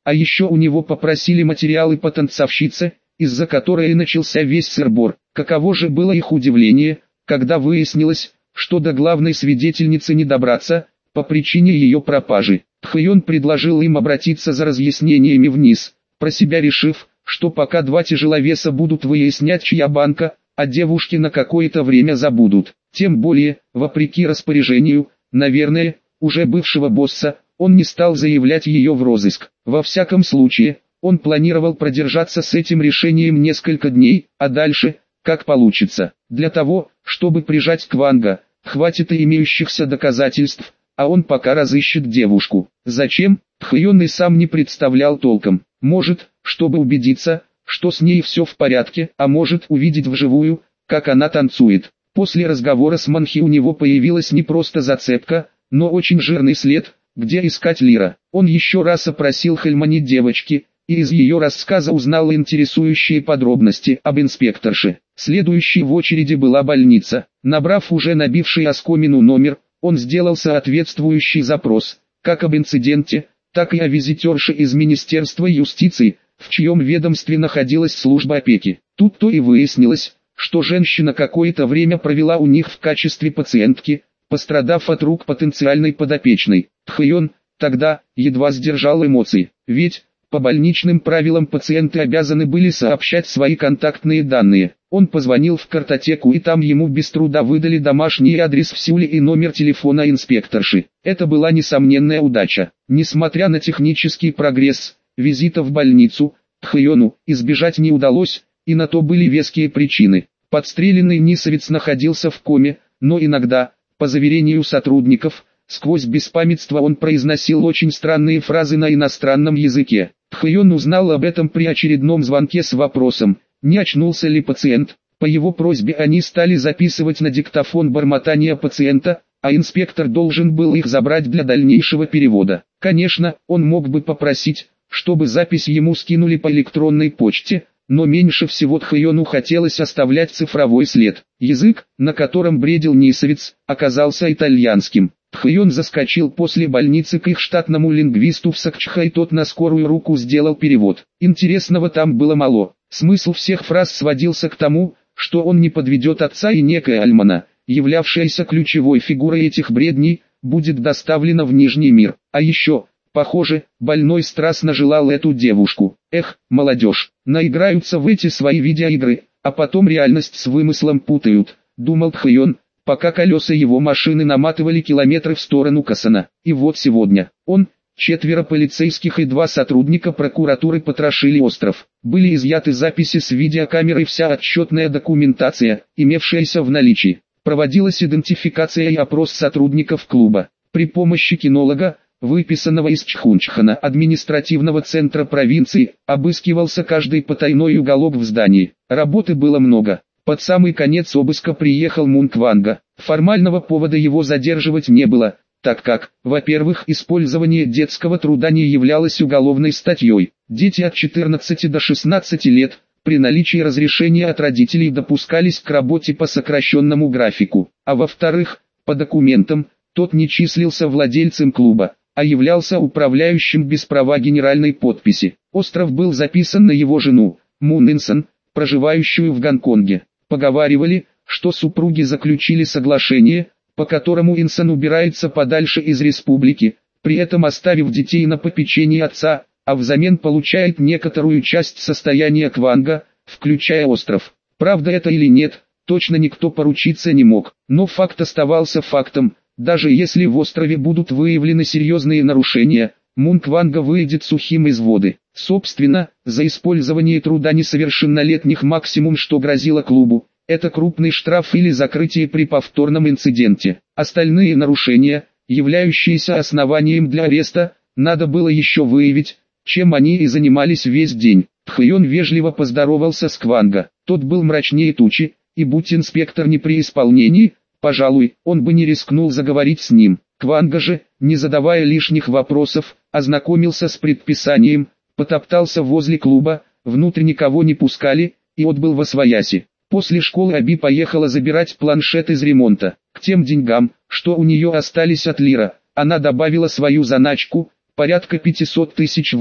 А еще у него попросили материалы по танцовщице, из-за которой и начался весь сыр-бор. Каково же было их удивление, когда выяснилось, что до главной свидетельницы не добраться, по причине ее пропажи. Тхайон предложил им обратиться за разъяснениями вниз, про себя решив, что пока два тяжеловеса будут выяснять, чья банка, а девушки на какое-то время забудут. Тем более, вопреки распоряжению, наверное, уже бывшего босса, он не стал заявлять ее в розыск. Во всяком случае, он планировал продержаться с этим решением несколько дней, а дальше, как получится. Для того, чтобы прижать Кванга, хватит и имеющихся доказательств, а он пока разыщет девушку. Зачем? Тхайон и сам не представлял толком. Может, чтобы убедиться, что с ней все в порядке, а может увидеть вживую, как она танцует. После разговора с Манхи у него появилась не просто зацепка, но очень жирный след, где искать Лира. Он еще раз опросил Хельмани девочки, и из ее рассказа узнал интересующие подробности об инспекторше. Следующей в очереди была больница. Набрав уже набивший оскомину номер, он сделал соответствующий запрос, как об инциденте, так и о визитерше из Министерства юстиции, в чьем ведомстве находилась служба опеки. Тут-то и выяснилось, что женщина какое-то время провела у них в качестве пациентки, пострадав от рук потенциальной подопечной. Тхайон тогда едва сдержал эмоции, ведь, по больничным правилам пациенты обязаны были сообщать свои контактные данные. Он позвонил в картотеку и там ему без труда выдали домашний адрес в Сеуле и номер телефона инспекторши. Это была несомненная удача. Несмотря на технический прогресс, визита в больницу Тхайону избежать не удалось, и на то были веские причины. Подстреленный нисовец находился в коме, но иногда, по заверению сотрудников, сквозь беспамятство он произносил очень странные фразы на иностранном языке. Тхайон узнал об этом при очередном звонке с вопросом, не очнулся ли пациент. По его просьбе они стали записывать на диктофон бормотания пациента, а инспектор должен был их забрать для дальнейшего перевода. Конечно, он мог бы попросить, чтобы запись ему скинули по электронной почте, но меньше всего Тхайону хотелось оставлять цифровой след. Язык, на котором бредил нисовец, оказался итальянским. Тхайон заскочил после больницы к их штатному лингвисту в Сакчха, и тот на скорую руку сделал перевод. Интересного там было мало. Смысл всех фраз сводился к тому, что он не подведет отца, и некая Альмана, являвшаяся ключевой фигурой этих бредней, будет доставлена в Нижний мир. А еще, похоже, больной страстно желал эту девушку. Эх, молодежь, наиграются в эти свои видеоигры, а потом реальность с вымыслом путают, думал Тхайон, пока колеса его машины наматывали километры в сторону Касана. И вот сегодня, он, 4 полицейских и 2 сотрудника прокуратуры потрошили остров. Были изъяты записи с видеокамеры и вся отчетная документация, имевшаяся в наличии. Проводилась идентификация и опрос сотрудников клуба. При помощи кинолога, выписанного из Чхунчхана, административного центра провинции, обыскивался каждый потайной уголок в здании. Работы было много. Под самый конец обыска приехал Мун Кванга. Формального повода его задерживать не было, так как, во-первых, использование детского труда не являлось уголовной статьей. Дети от 14 до 16 лет, при наличии разрешения от родителей, допускались к работе по сокращенному графику. А во-вторых, по документам, тот не числился владельцем клуба, а являлся управляющим без права генеральной подписи. Остров был записан на его жену, Мун Инсон, проживающую в Гонконге. Поговаривали, что супруги заключили соглашение, по которому Инсон убирается подальше из республики, при этом оставив детей на попечении отца, а взамен получает некоторую часть состояния Кванга, включая остров. Правда это или нет, точно никто поручиться не мог, но факт оставался фактом. Даже если в острове будут выявлены серьезные нарушения, Мун Кванга выйдет сухим из воды. Собственно, за использование труда несовершеннолетних максимум, что грозило клубу, это крупный штраф или закрытие при повторном инциденте. Остальные нарушения, являющиеся основанием для ареста, надо было еще выявить, чем они и занимались весь день. Тхайон вежливо поздоровался с Кванга. Тот был мрачнее тучи, и будь инспектор не при исполнении, пожалуй, он бы не рискнул заговорить с ним. Кванга же, не задавая лишних вопросов, ознакомился с предписанием, потоптался возле клуба, внутрь никого не пускали, и отбыл восвояси. После школы Аби поехала забирать планшет из ремонта. К тем деньгам, что у нее остались от Лира, она добавила свою заначку, порядка 500 тысяч вон,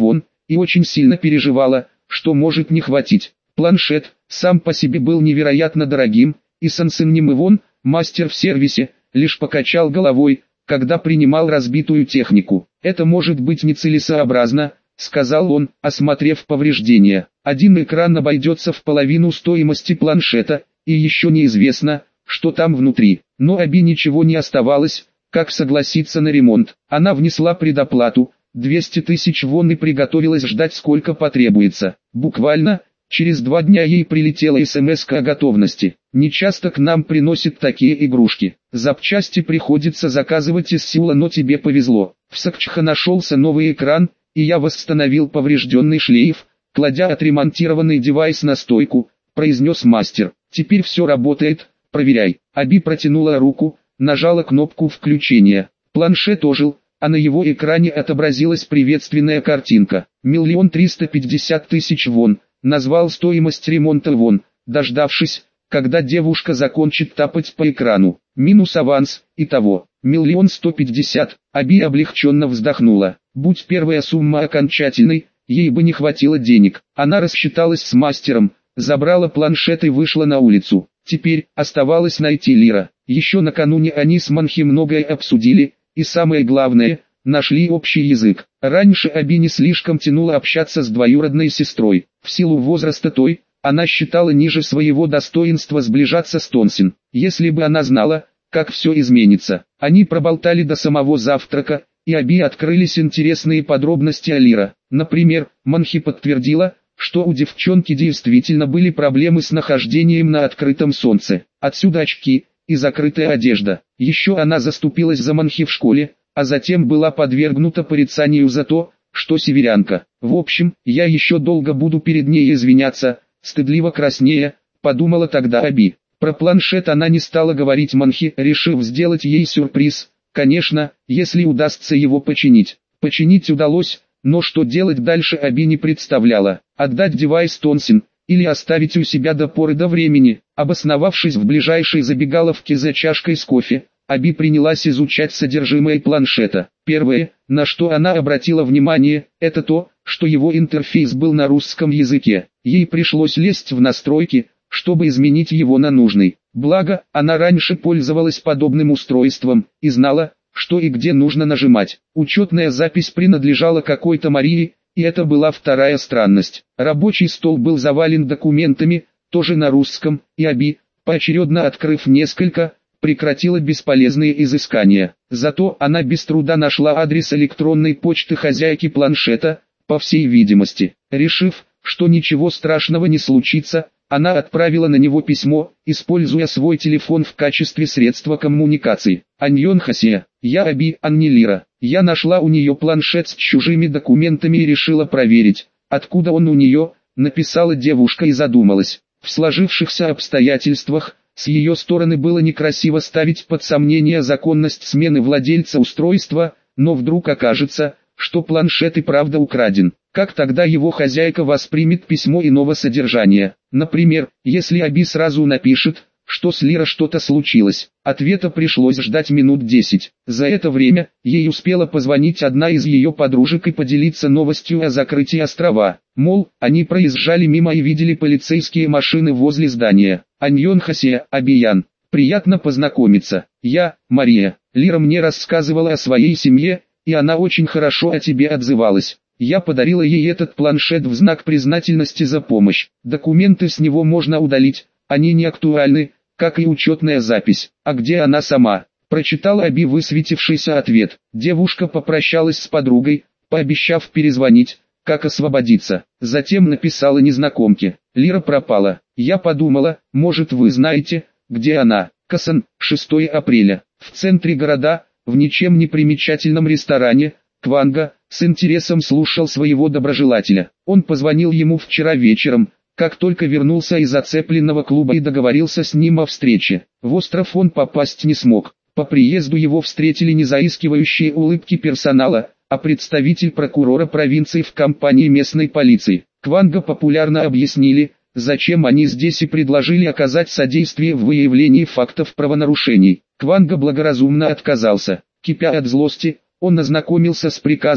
и очень сильно переживала, что может не хватить. Планшет сам по себе был невероятно дорогим, и Сансен Нимывон, мастер в сервисе, лишь покачал головой, когда принимал разбитую технику. «Это может быть нецелесообразно», — сказал он, осмотрев повреждения. «Один экран обойдется в половину стоимости планшета, и еще неизвестно, что там внутри». Но Аби ничего не оставалось, как согласиться на ремонт. Она внесла предоплату, 200 тысяч вон, и приготовилась ждать, сколько потребуется. Буквально через 2 дня ей прилетела смс-ка о готовности. «Нечасто к нам приносят такие игрушки. Запчасти приходится заказывать из Сеула, но тебе повезло. В Сокчхе нашелся новый экран, и я восстановил поврежденный шлейф, кладя отремонтированный девайс на стойку», — произнес мастер. «Теперь все работает, проверяй». Аби протянула руку, нажала кнопку включения. Планшет ожил, а на его экране отобразилась приветственная картинка. 1 350 000 вон, назвал стоимость ремонта вон, дождавшись, когда девушка закончит тапать по экрану. Минус аванс, итого, 1 150 000. Аби облегченно вздохнула. Будь первая сумма окончательной, ей бы не хватило денег. Она рассчиталась с мастером, забрала планшет и вышла на улицу. Теперь оставалось найти Лира. Еще накануне они с Манхи многое обсудили, и самое главное, нашли общий язык. Раньше Аби не слишком тянуло общаться с двоюродной сестрой. В силу возраста той, она считала ниже своего достоинства сближаться с Тонсин. Если бы она знала, как все изменится. Они проболтали до самого завтрака, и Аби открылись интересные подробности о Лира. Например, Манхи подтвердила, что у девчонки действительно были проблемы с нахождением на открытом солнце. Отсюда очки и закрытая одежда. Еще она заступилась за Манхи в школе, а затем была подвергнута порицанию за то, что северянка. В общем, я еще долго буду перед ней извиняться, стыдливо краснея, подумала тогда Аби. Про планшет она не стала говорить Манхи, решив сделать ей сюрприз. Конечно, если удастся его починить. Починить удалось, но что делать дальше Аби не представляла. Отдать девайс Тонсин, или оставить у себя до поры до времени. Обосновавшись в ближайшей забегаловке за чашкой с кофе, Аби принялась изучать содержимое планшета. Первое, на что она обратила внимание, это то, что его интерфейс был на русском языке. Ей пришлось лезть в настройки, чтобы изменить его на нужный. Благо, она раньше пользовалась подобным устройством, и знала, что и где нужно нажимать. Учетная запись принадлежала какой-то Марии, и это была вторая странность. Рабочий стол был завален документами, тоже на русском, и Аби, поочередно открыв несколько, прекратила бесполезные изыскания. Зато она без труда нашла адрес электронной почты хозяйки планшета, по всей видимости. Решив, что ничего страшного не случится, она отправила на него письмо, используя свой телефон в качестве средства коммуникации. «Аньон Хасе, я Аби Аннилира. Я нашла у нее планшет с чужими документами и решила проверить, откуда он у нее», написала девушка и задумалась. В сложившихся обстоятельствах, с ее стороны было некрасиво ставить под сомнение законность смены владельца устройства, но вдруг окажется, что планшет и правда украден. Как тогда его хозяйка воспримет письмо иного содержания? Например, если Аби сразу напишет, что с Лира что-то случилось. Ответа пришлось ждать минут 10. За это время, ей успела позвонить одна из ее подружек и поделиться новостью о закрытии острова. Мол, они проезжали мимо и видели полицейские машины возле здания. «Аньон Хасе, Абиян. Приятно познакомиться. Я, Мария. Лира мне рассказывала о своей семье, и она очень хорошо о тебе отзывалась. Я подарила ей этот планшет в знак признательности за помощь. Документы с него можно удалить, они не актуальны, как и учетная запись. А где она сама?» Прочитала Аби высветившийся ответ. Девушка попрощалась с подругой, пообещав перезвонить, как освободиться. Затем написала незнакомке: «Лира пропала. Я подумала, может, вы знаете, где она». Касан, 6 апреля. В центре города, в ничем не примечательном ресторане, Кванга с интересом слушал своего доброжелателя. Он позвонил ему вчера вечером, как только вернулся из оцепленного клуба, и договорился с ним о встрече. В остров он попасть не смог. По приезду его встретили незаискивающие улыбки персонала, а представитель прокурора провинции в компании местной полиции. Кванга популярно объяснили, зачем они здесь, и предложили оказать содействие в выявлении фактов правонарушений. Кванга благоразумно отказался. Кипя от злости, он ознакомился с приказом,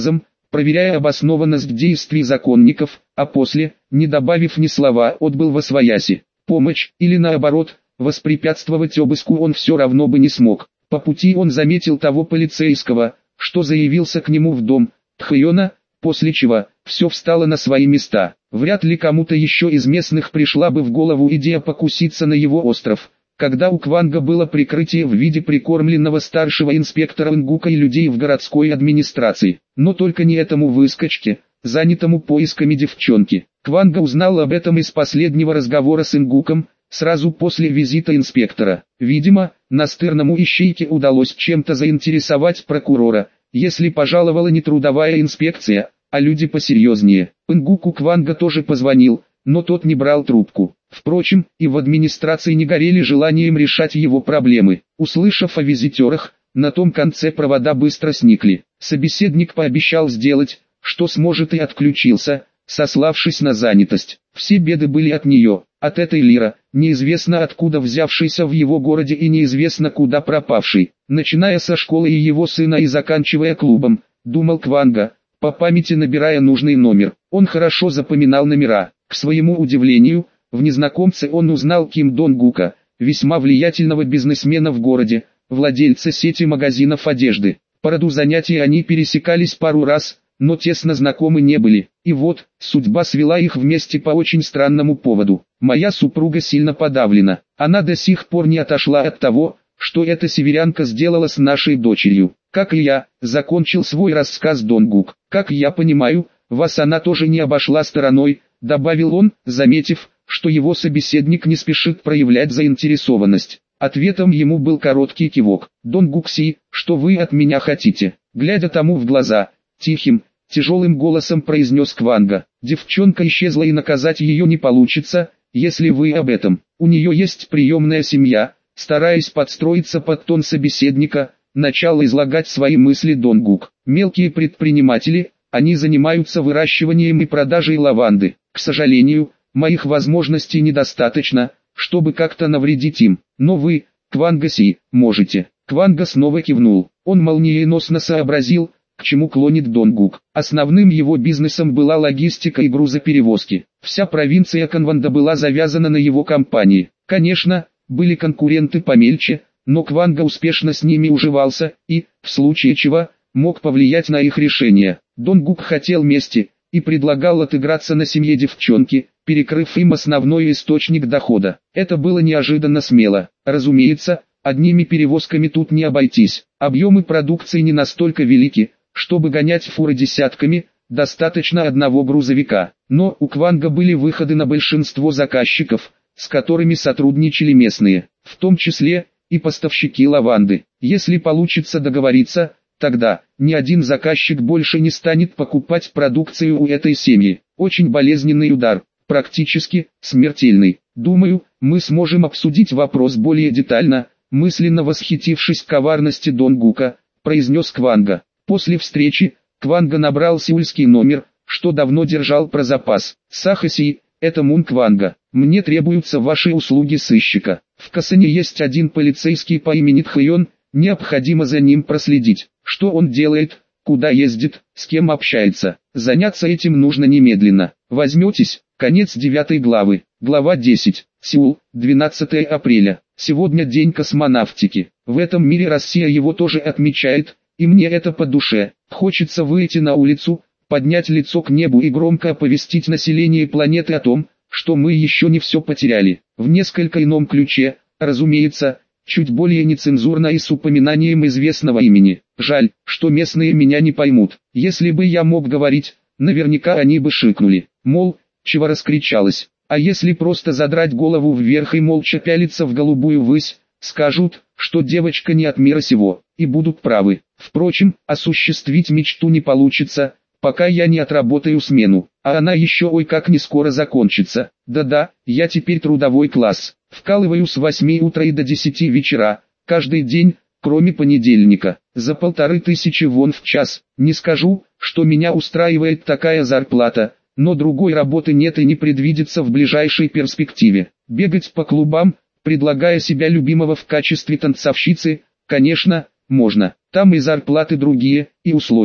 проверяя обоснованность действий законников, а после, не добавив ни слова, отбыл восвояси. Помощь, или наоборот, воспрепятствовать обыску он все равно бы не смог. По пути он заметил того полицейского, что заявился к нему в дом Тхайона, после чего все встало на свои места. Вряд ли кому-то еще из местных пришла бы в голову идея покуситься на его остров, когда у Кванга было прикрытие в виде прикормленного старшего инспектора Нгука и людей в городской администрации. Но только не этому выскочке, занятому поисками девчонки. Кванга узнал об этом из последнего разговора с Нгуком, сразу после визита инспектора. Видимо, настырному ищейке удалось чем-то заинтересовать прокурора, если пожаловала не трудовая инспекция, а люди посерьезнее. Нгуку Кванга тоже позвонил, но тот не брал трубку. Впрочем, и в администрации не горели желанием решать его проблемы. Услышав о визитерах, на том конце провода быстро сникли. Собеседник пообещал сделать, что сможет, и отключился, сославшись на занятость. Все беды были от нее, от этой Лира, неизвестно откуда взявшейся в его городе и неизвестно куда пропавшей. Начиная со школы и его сына и заканчивая клубом, думал Кванга, по памяти набирая нужный номер. Он хорошо запоминал номера. К своему удивлению, в незнакомце он узнал Ким Дон-гука, весьма влиятельного бизнесмена в городе, владельца сети магазинов одежды. По роду занятий они пересекались пару раз, но тесно знакомы не были. И вот, судьба свела их вместе по очень странному поводу. Моя супруга сильно подавлена. Она до сих пор не отошла от того, что эта северянка сделала с нашей дочерью. Как и я, закончил свой рассказ Дон-гук. Как я понимаю, вас она тоже не обошла стороной, добавил он, заметив, что его собеседник не спешит проявлять заинтересованность. Ответом ему был короткий кивок. «Дон-гук-си, что вы от меня хотите?» Глядя тому в глаза, тихим, тяжелым голосом произнес Кванга. «Девчонка исчезла и наказать ее не получится, если вы об этом. У нее есть приемная семья». Стараясь подстроиться под тон собеседника, начал излагать свои мысли Дон-гук. «Мелкие предприниматели, они занимаются выращиванием и продажей лаванды. К сожалению, моих возможностей недостаточно, чтобы как-то навредить им. Но вы, Кванга-си, можете». Кванга снова кивнул. Он молниеносно сообразил, к чему клонит Дон-гук. Основным его бизнесом была логистика и грузоперевозки. Вся провинция Канванда была завязана на его компании. Конечно, были конкуренты помельче, но Кванга успешно с ними уживался и, в случае чего, мог повлиять на их решение. Дон-гук хотел мести и предлагал отыграться на семье девчонки, перекрыв им основной источник дохода. Это было неожиданно смело. Разумеется, одними перевозками тут не обойтись. Объемы продукции не настолько велики, чтобы гонять фуры десятками, достаточно одного грузовика. Но у Кванга были выходы на большинство заказчиков, с которыми сотрудничали местные, в том числе и поставщики лаванды. Если получится договориться, тогда ни один заказчик больше не станет покупать продукцию у этой семьи. Очень болезненный удар, практически смертельный. Думаю, мы сможем обсудить вопрос более детально, мысленно восхитившись коварности Дон-гука, произнес Кванга. После встречи, Кванга набрал сеульский номер, что давно держал про запас. «Сахаси, это Мун Кванга. Мне требуются ваши услуги сыщика. В Касане есть один полицейский по имени Тхайон, необходимо за ним проследить. Что он делает, куда ездит, с кем общается. Заняться этим нужно немедленно. Возьметесь?» Конец 9 главы. Глава 10. Сеул, 12 апреля. Сегодня день космонавтики. В этом мире Россия его тоже отмечает, и мне это по душе. Хочется выйти на улицу, поднять лицо к небу и громко оповестить население планеты о том, что мы еще не все потеряли. В несколько ином ключе, разумеется, чуть более нецензурно и с упоминанием известного имени. Жаль, что местные меня не поймут. Если бы я мог говорить, наверняка они бы шикнули. Мол, чего раскричалась. А если просто задрать голову вверх и молча пялиться в голубую высь, скажут, что девочка не от мира сего, и будут правы. Впрочем, осуществить мечту не получится, пока я не отработаю смену, а она еще ой как не скоро закончится. Да-да, я теперь трудовой класс, вкалываю с 8 утра и до 10 вечера, каждый день, кроме понедельника, за 1500 вон в час. Не скажу, что меня устраивает такая зарплата, но другой работы нет и не предвидится в ближайшей перспективе. Бегать по клубам, предлагая себя любимого в качестве танцовщицы, конечно, можно. Там и зарплаты другие, и условия.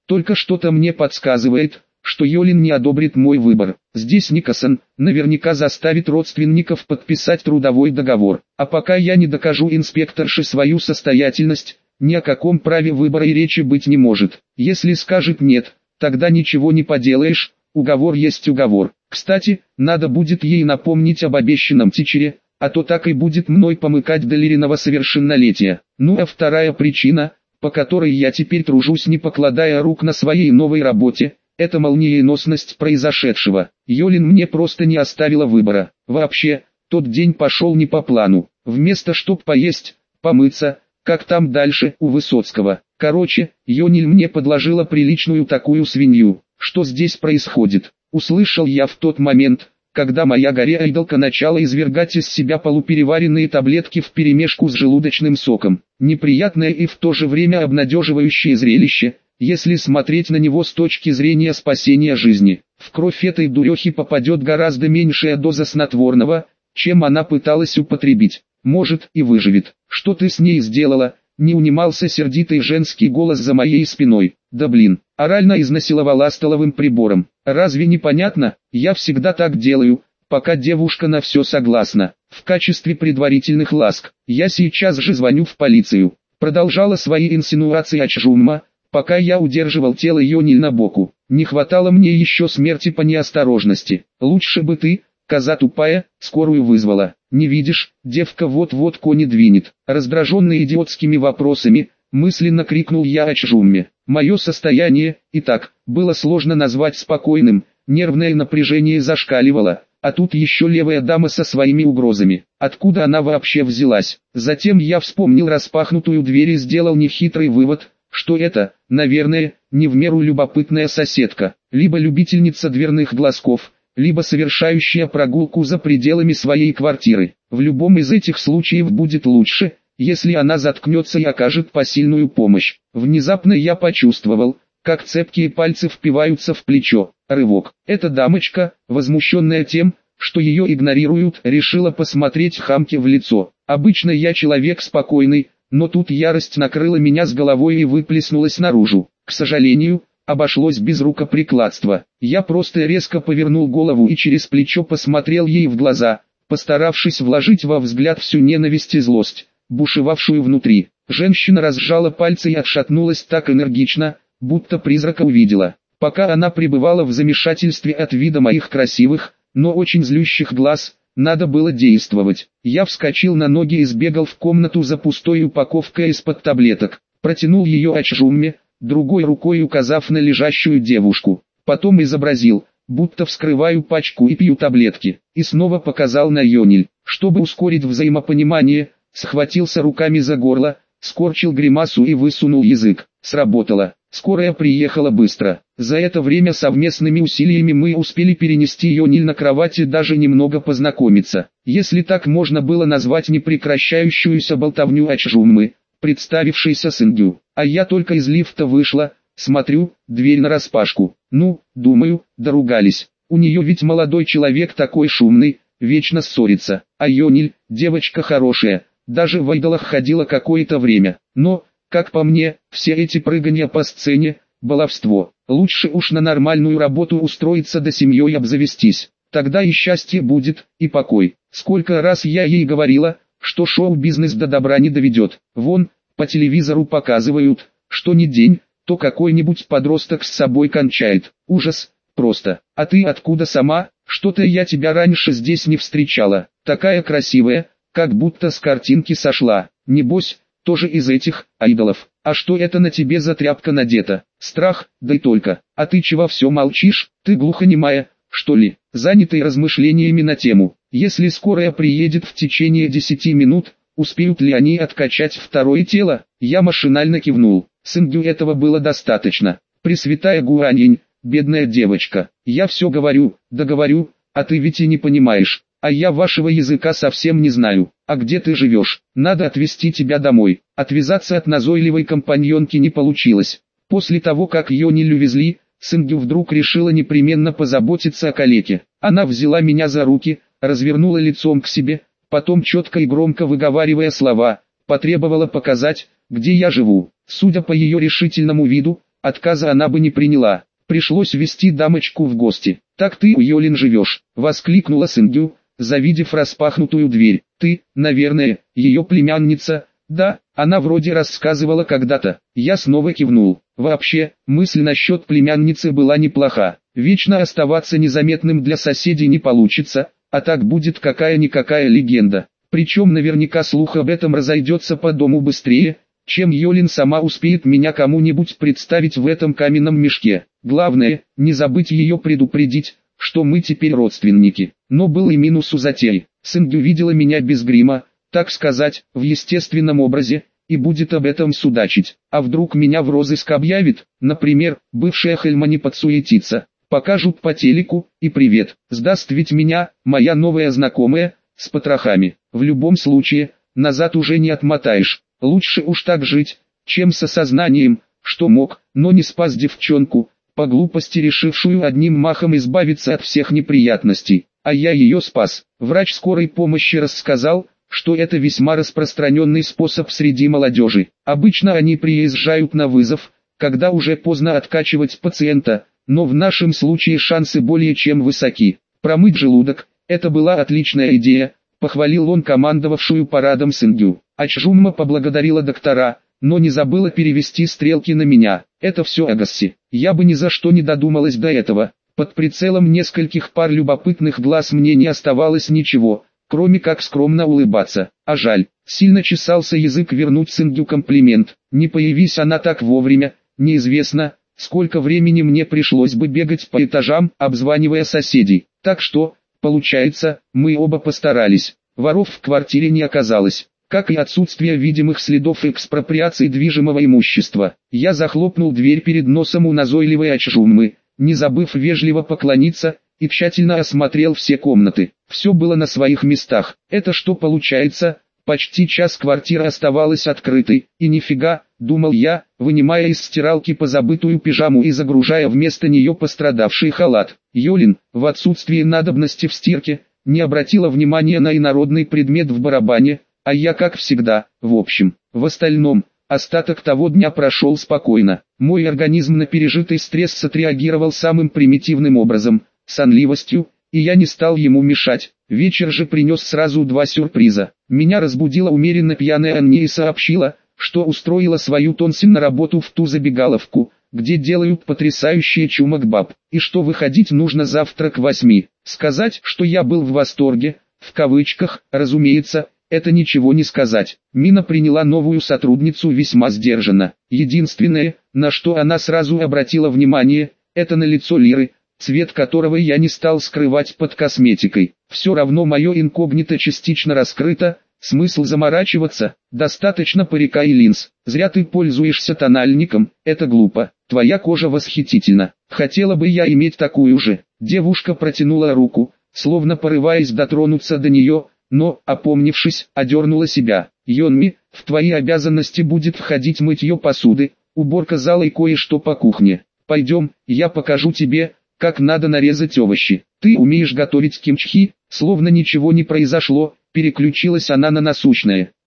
Только что-то мне подсказывает, что Йолин не одобрит мой выбор. Здесь Никосон наверняка заставит родственников подписать трудовой договор. А пока я не докажу инспекторше свою состоятельность, ни о каком праве выбора и речи быть не может. Если скажет нет, тогда ничего не поделаешь, уговор есть уговор. Кстати, надо будет ей напомнить об обещанном тичере, а то так и будет мной помыкать до Лериного совершеннолетия. Ну а вторая причина, по которой я теперь тружусь не покладая рук на своей новой работе, это молниеносность произошедшего. Йолин мне просто не оставила выбора. Вообще, тот день пошел не по плану. Вместо чтоб поесть, помыться, как там дальше, у Высоцкого. Короче, Йониль мне подложила приличную такую свинью. Что здесь происходит? Услышал я в тот момент, когда моя горе-айдолка начала извергать из себя полупереваренные таблетки вперемешку с желудочным соком. Неприятное и в то же время обнадеживающее зрелище, если смотреть на него с точки зрения спасения жизни. В кровь этой дурехи попадет гораздо меньшая доза снотворного, чем она пыталась употребить. Может и выживет. Что ты с ней сделала? Не унимался сердитый женский голос за моей спиной. Да блин, орально изнасиловала столовым прибором. Разве не понятно? Я всегда так делаю, пока девушка на все согласна. В качестве предварительных ласк. Я сейчас же звоню в полицию. Продолжала свои инсинуации Ачжумма, пока я удерживал тело Йониль на боку. Не хватало мне еще смерти по неосторожности. Лучше бы ты, коза тупая, скорую вызвала. Не видишь, девка вот-вот кони двинет. Раздраженный идиотскими вопросами, мысленно крикнул я Ачжумме. Мое состояние, и так, было сложно назвать спокойным, нервное напряжение зашкаливало, а тут еще левая дама со своими угрозами. Откуда она вообще взялась? Затем я вспомнил распахнутую дверь и сделал нехитрый вывод, что это, наверное, не в меру любопытная соседка, либо любительница дверных глазков, либо совершающая прогулку за пределами своей квартиры. В любом из этих случаев будет лучше, если она заткнется и окажет посильную помощь. Внезапно я почувствовал, как цепкие пальцы впиваются в плечо. Рывок. Эта дамочка, возмущенная тем, что ее игнорируют, решила посмотреть хамке в лицо. Обычно я человек спокойный, но тут ярость накрыла меня с головой и выплеснулась наружу. К сожалению, обошлось без рукоприкладства. Я просто резко повернул голову и через плечо посмотрел ей в глаза, постаравшись вложить во взгляд всю ненависть и злость, бушевавшую внутри. Женщина разжала пальцы и отшатнулась так энергично, будто призрака увидела. Пока она пребывала в замешательстве от вида моих красивых, но очень злющих глаз, надо было действовать. Я вскочил на ноги и сбегал в комнату за пустой упаковкой из-под таблеток, протянул ее Ачжумме, другой рукой указав на лежащую девушку. Потом изобразил, будто вскрываю пачку и пью таблетки, и снова показал на Йониль. Чтобы ускорить взаимопонимание, схватился руками за горло, скорчил гримасу и высунул язык. Сработало. Скорая приехала быстро. За это время совместными усилиями мы успели перенести Йониль на кровать и даже немного познакомиться. Если так можно было назвать непрекращающуюся болтовню Ачжуммы, представившейся Синдю. А я только из лифта вышла, смотрю, дверь нараспашку. Ну, думаю, доругались. У нее ведь молодой человек такой шумный, вечно ссорится. А Йониль, девочка хорошая, даже в айдолах ходила какое-то время. Но, как по мне, все эти прыгания по сцене – баловство. Лучше уж на нормальную работу устроиться да семьей обзавестись. Тогда и счастье будет, и покой. Сколько раз я ей говорила, что шоу-бизнес до добра не доведет. Вон, по телевизору показывают, что не день, то какой-нибудь подросток с собой кончает. Ужас, просто. А ты откуда сама? Что-то я тебя раньше здесь не встречала. Такая красивая, как будто с картинки сошла. Небось, тоже из этих айдолов. А что это на тебе за тряпка надета? Страх, да и только. А ты чего все молчишь? Ты глухонемая, что ли? Занятый размышлениями на тему. Если скорая приедет в течение 10 минут, успеют ли они откачать второе тело? Я машинально кивнул. Синдю этого было достаточно. Пресвятая Гуаньинь, бедная девочка. Я все говорю, да говорю, а ты ведь и не понимаешь. А я вашего языка совсем не знаю. А где ты живешь? Надо отвезти тебя домой. Отвязаться от назойливой компаньонки не получилось. После того, как Йониль увезли, Синдю вдруг решила непременно позаботиться о калеке. Она взяла меня за руки, развернула лицом к себе, потом четко и громко выговаривая слова, потребовала показать, где я живу. Судя по ее решительному виду, отказа она бы не приняла. Пришлось вести дамочку в гости. «Так ты у Йолин живешь», — воскликнула Синдю, завидев распахнутую дверь. «Ты, наверное, ее племянница?» «Да, она вроде рассказывала когда-то». Я снова кивнул. Вообще, мысль насчет племянницы была неплоха. Вечно оставаться незаметным для соседей не получится, а так будет какая-никакая легенда. Причем наверняка слух об этом разойдется по дому быстрее, чем Йолин сама успеет меня кому-нибудь представить в этом каменном мешке. Главное, не забыть ее предупредить, что мы теперь родственники. Но был и минус у затеи. Синдю видела меня без грима, так сказать, в естественном образе, и будет об этом судачить. А вдруг меня в розыск объявит, например, бывшая Хельмани подсуетится, покажут по телеку, и привет, сдаст ведь меня, моя новая знакомая, с потрохами. В любом случае, назад уже не отмотаешь. Лучше уж так жить, чем с осознанием, что мог, но не спас девчонку, по глупости решившую одним махом избавиться от всех неприятностей. А я ее спас. Врач скорой помощи рассказал, что это весьма распространенный способ среди молодежи. Обычно они приезжают на вызов, когда уже поздно откачивать пациента, но в нашем случае шансы более чем высоки. Промыть желудок – это была отличная идея, похвалил он командовавшую парадом Синдю. Ачжумма поблагодарила доктора, но не забыла перевести стрелки на меня. Это все Агасси. Я бы ни за что не додумалась до этого. Под прицелом нескольких пар любопытных глаз мне не оставалось ничего, кроме как скромно улыбаться. А жаль, сильно чесался язык вернуть Синдю комплимент. Не появись она так вовремя, неизвестно, сколько времени мне пришлось бы бегать по этажам, обзванивая соседей. Так что, получается, мы оба постарались. Воров в квартире не оказалось, как и отсутствие видимых следов экспроприации движимого имущества. Я захлопнул дверь перед носом у назойливой Ачжуммы, не забыв вежливо поклониться, и тщательно осмотрел все комнаты. Все было на своих местах. Это что получается? Почти час квартира оставалась открытой, и нифига, думал я, вынимая из стиралки позабытую пижаму и загружая вместо нее пострадавший халат. Йолин, в отсутствие надобности в стирке, не обратила внимания на инородный предмет в барабане, а я как всегда, в общем. В остальном, остаток того дня прошел спокойно. Мой организм на пережитый стресс отреагировал самым примитивным образом, сонливостью, и я не стал ему мешать. Вечер же принес сразу два сюрприза. Меня разбудила умеренно пьяная Анни и сообщила, что устроила свою Тонсин на работу в ту забегаловку, где делают потрясающие чумак-баб, и что выходить нужно завтра к 8. Сказать, что я был в восторге, в кавычках, разумеется, это ничего не сказать. Мина приняла новую сотрудницу весьма сдержанно. Единственное, на что она сразу обратила внимание, это на лицо Лиры, цвет которого я не стал скрывать под косметикой. Все равно мое инкогнито частично раскрыто, смысл заморачиваться, достаточно парика и линз. Зря ты пользуешься тональником, это глупо, твоя кожа восхитительна. Хотела бы я иметь такую же. Девушка протянула руку, словно порываясь дотронуться до нее, но, опомнившись, одернула себя. Йонми, в твои обязанности будет входить мытье посуды, уборка зала и кое-что по кухне. Пойдем, я покажу тебе, как надо нарезать овощи. Ты умеешь готовить кимчхи? Словно ничего не произошло, переключилась она на насущное.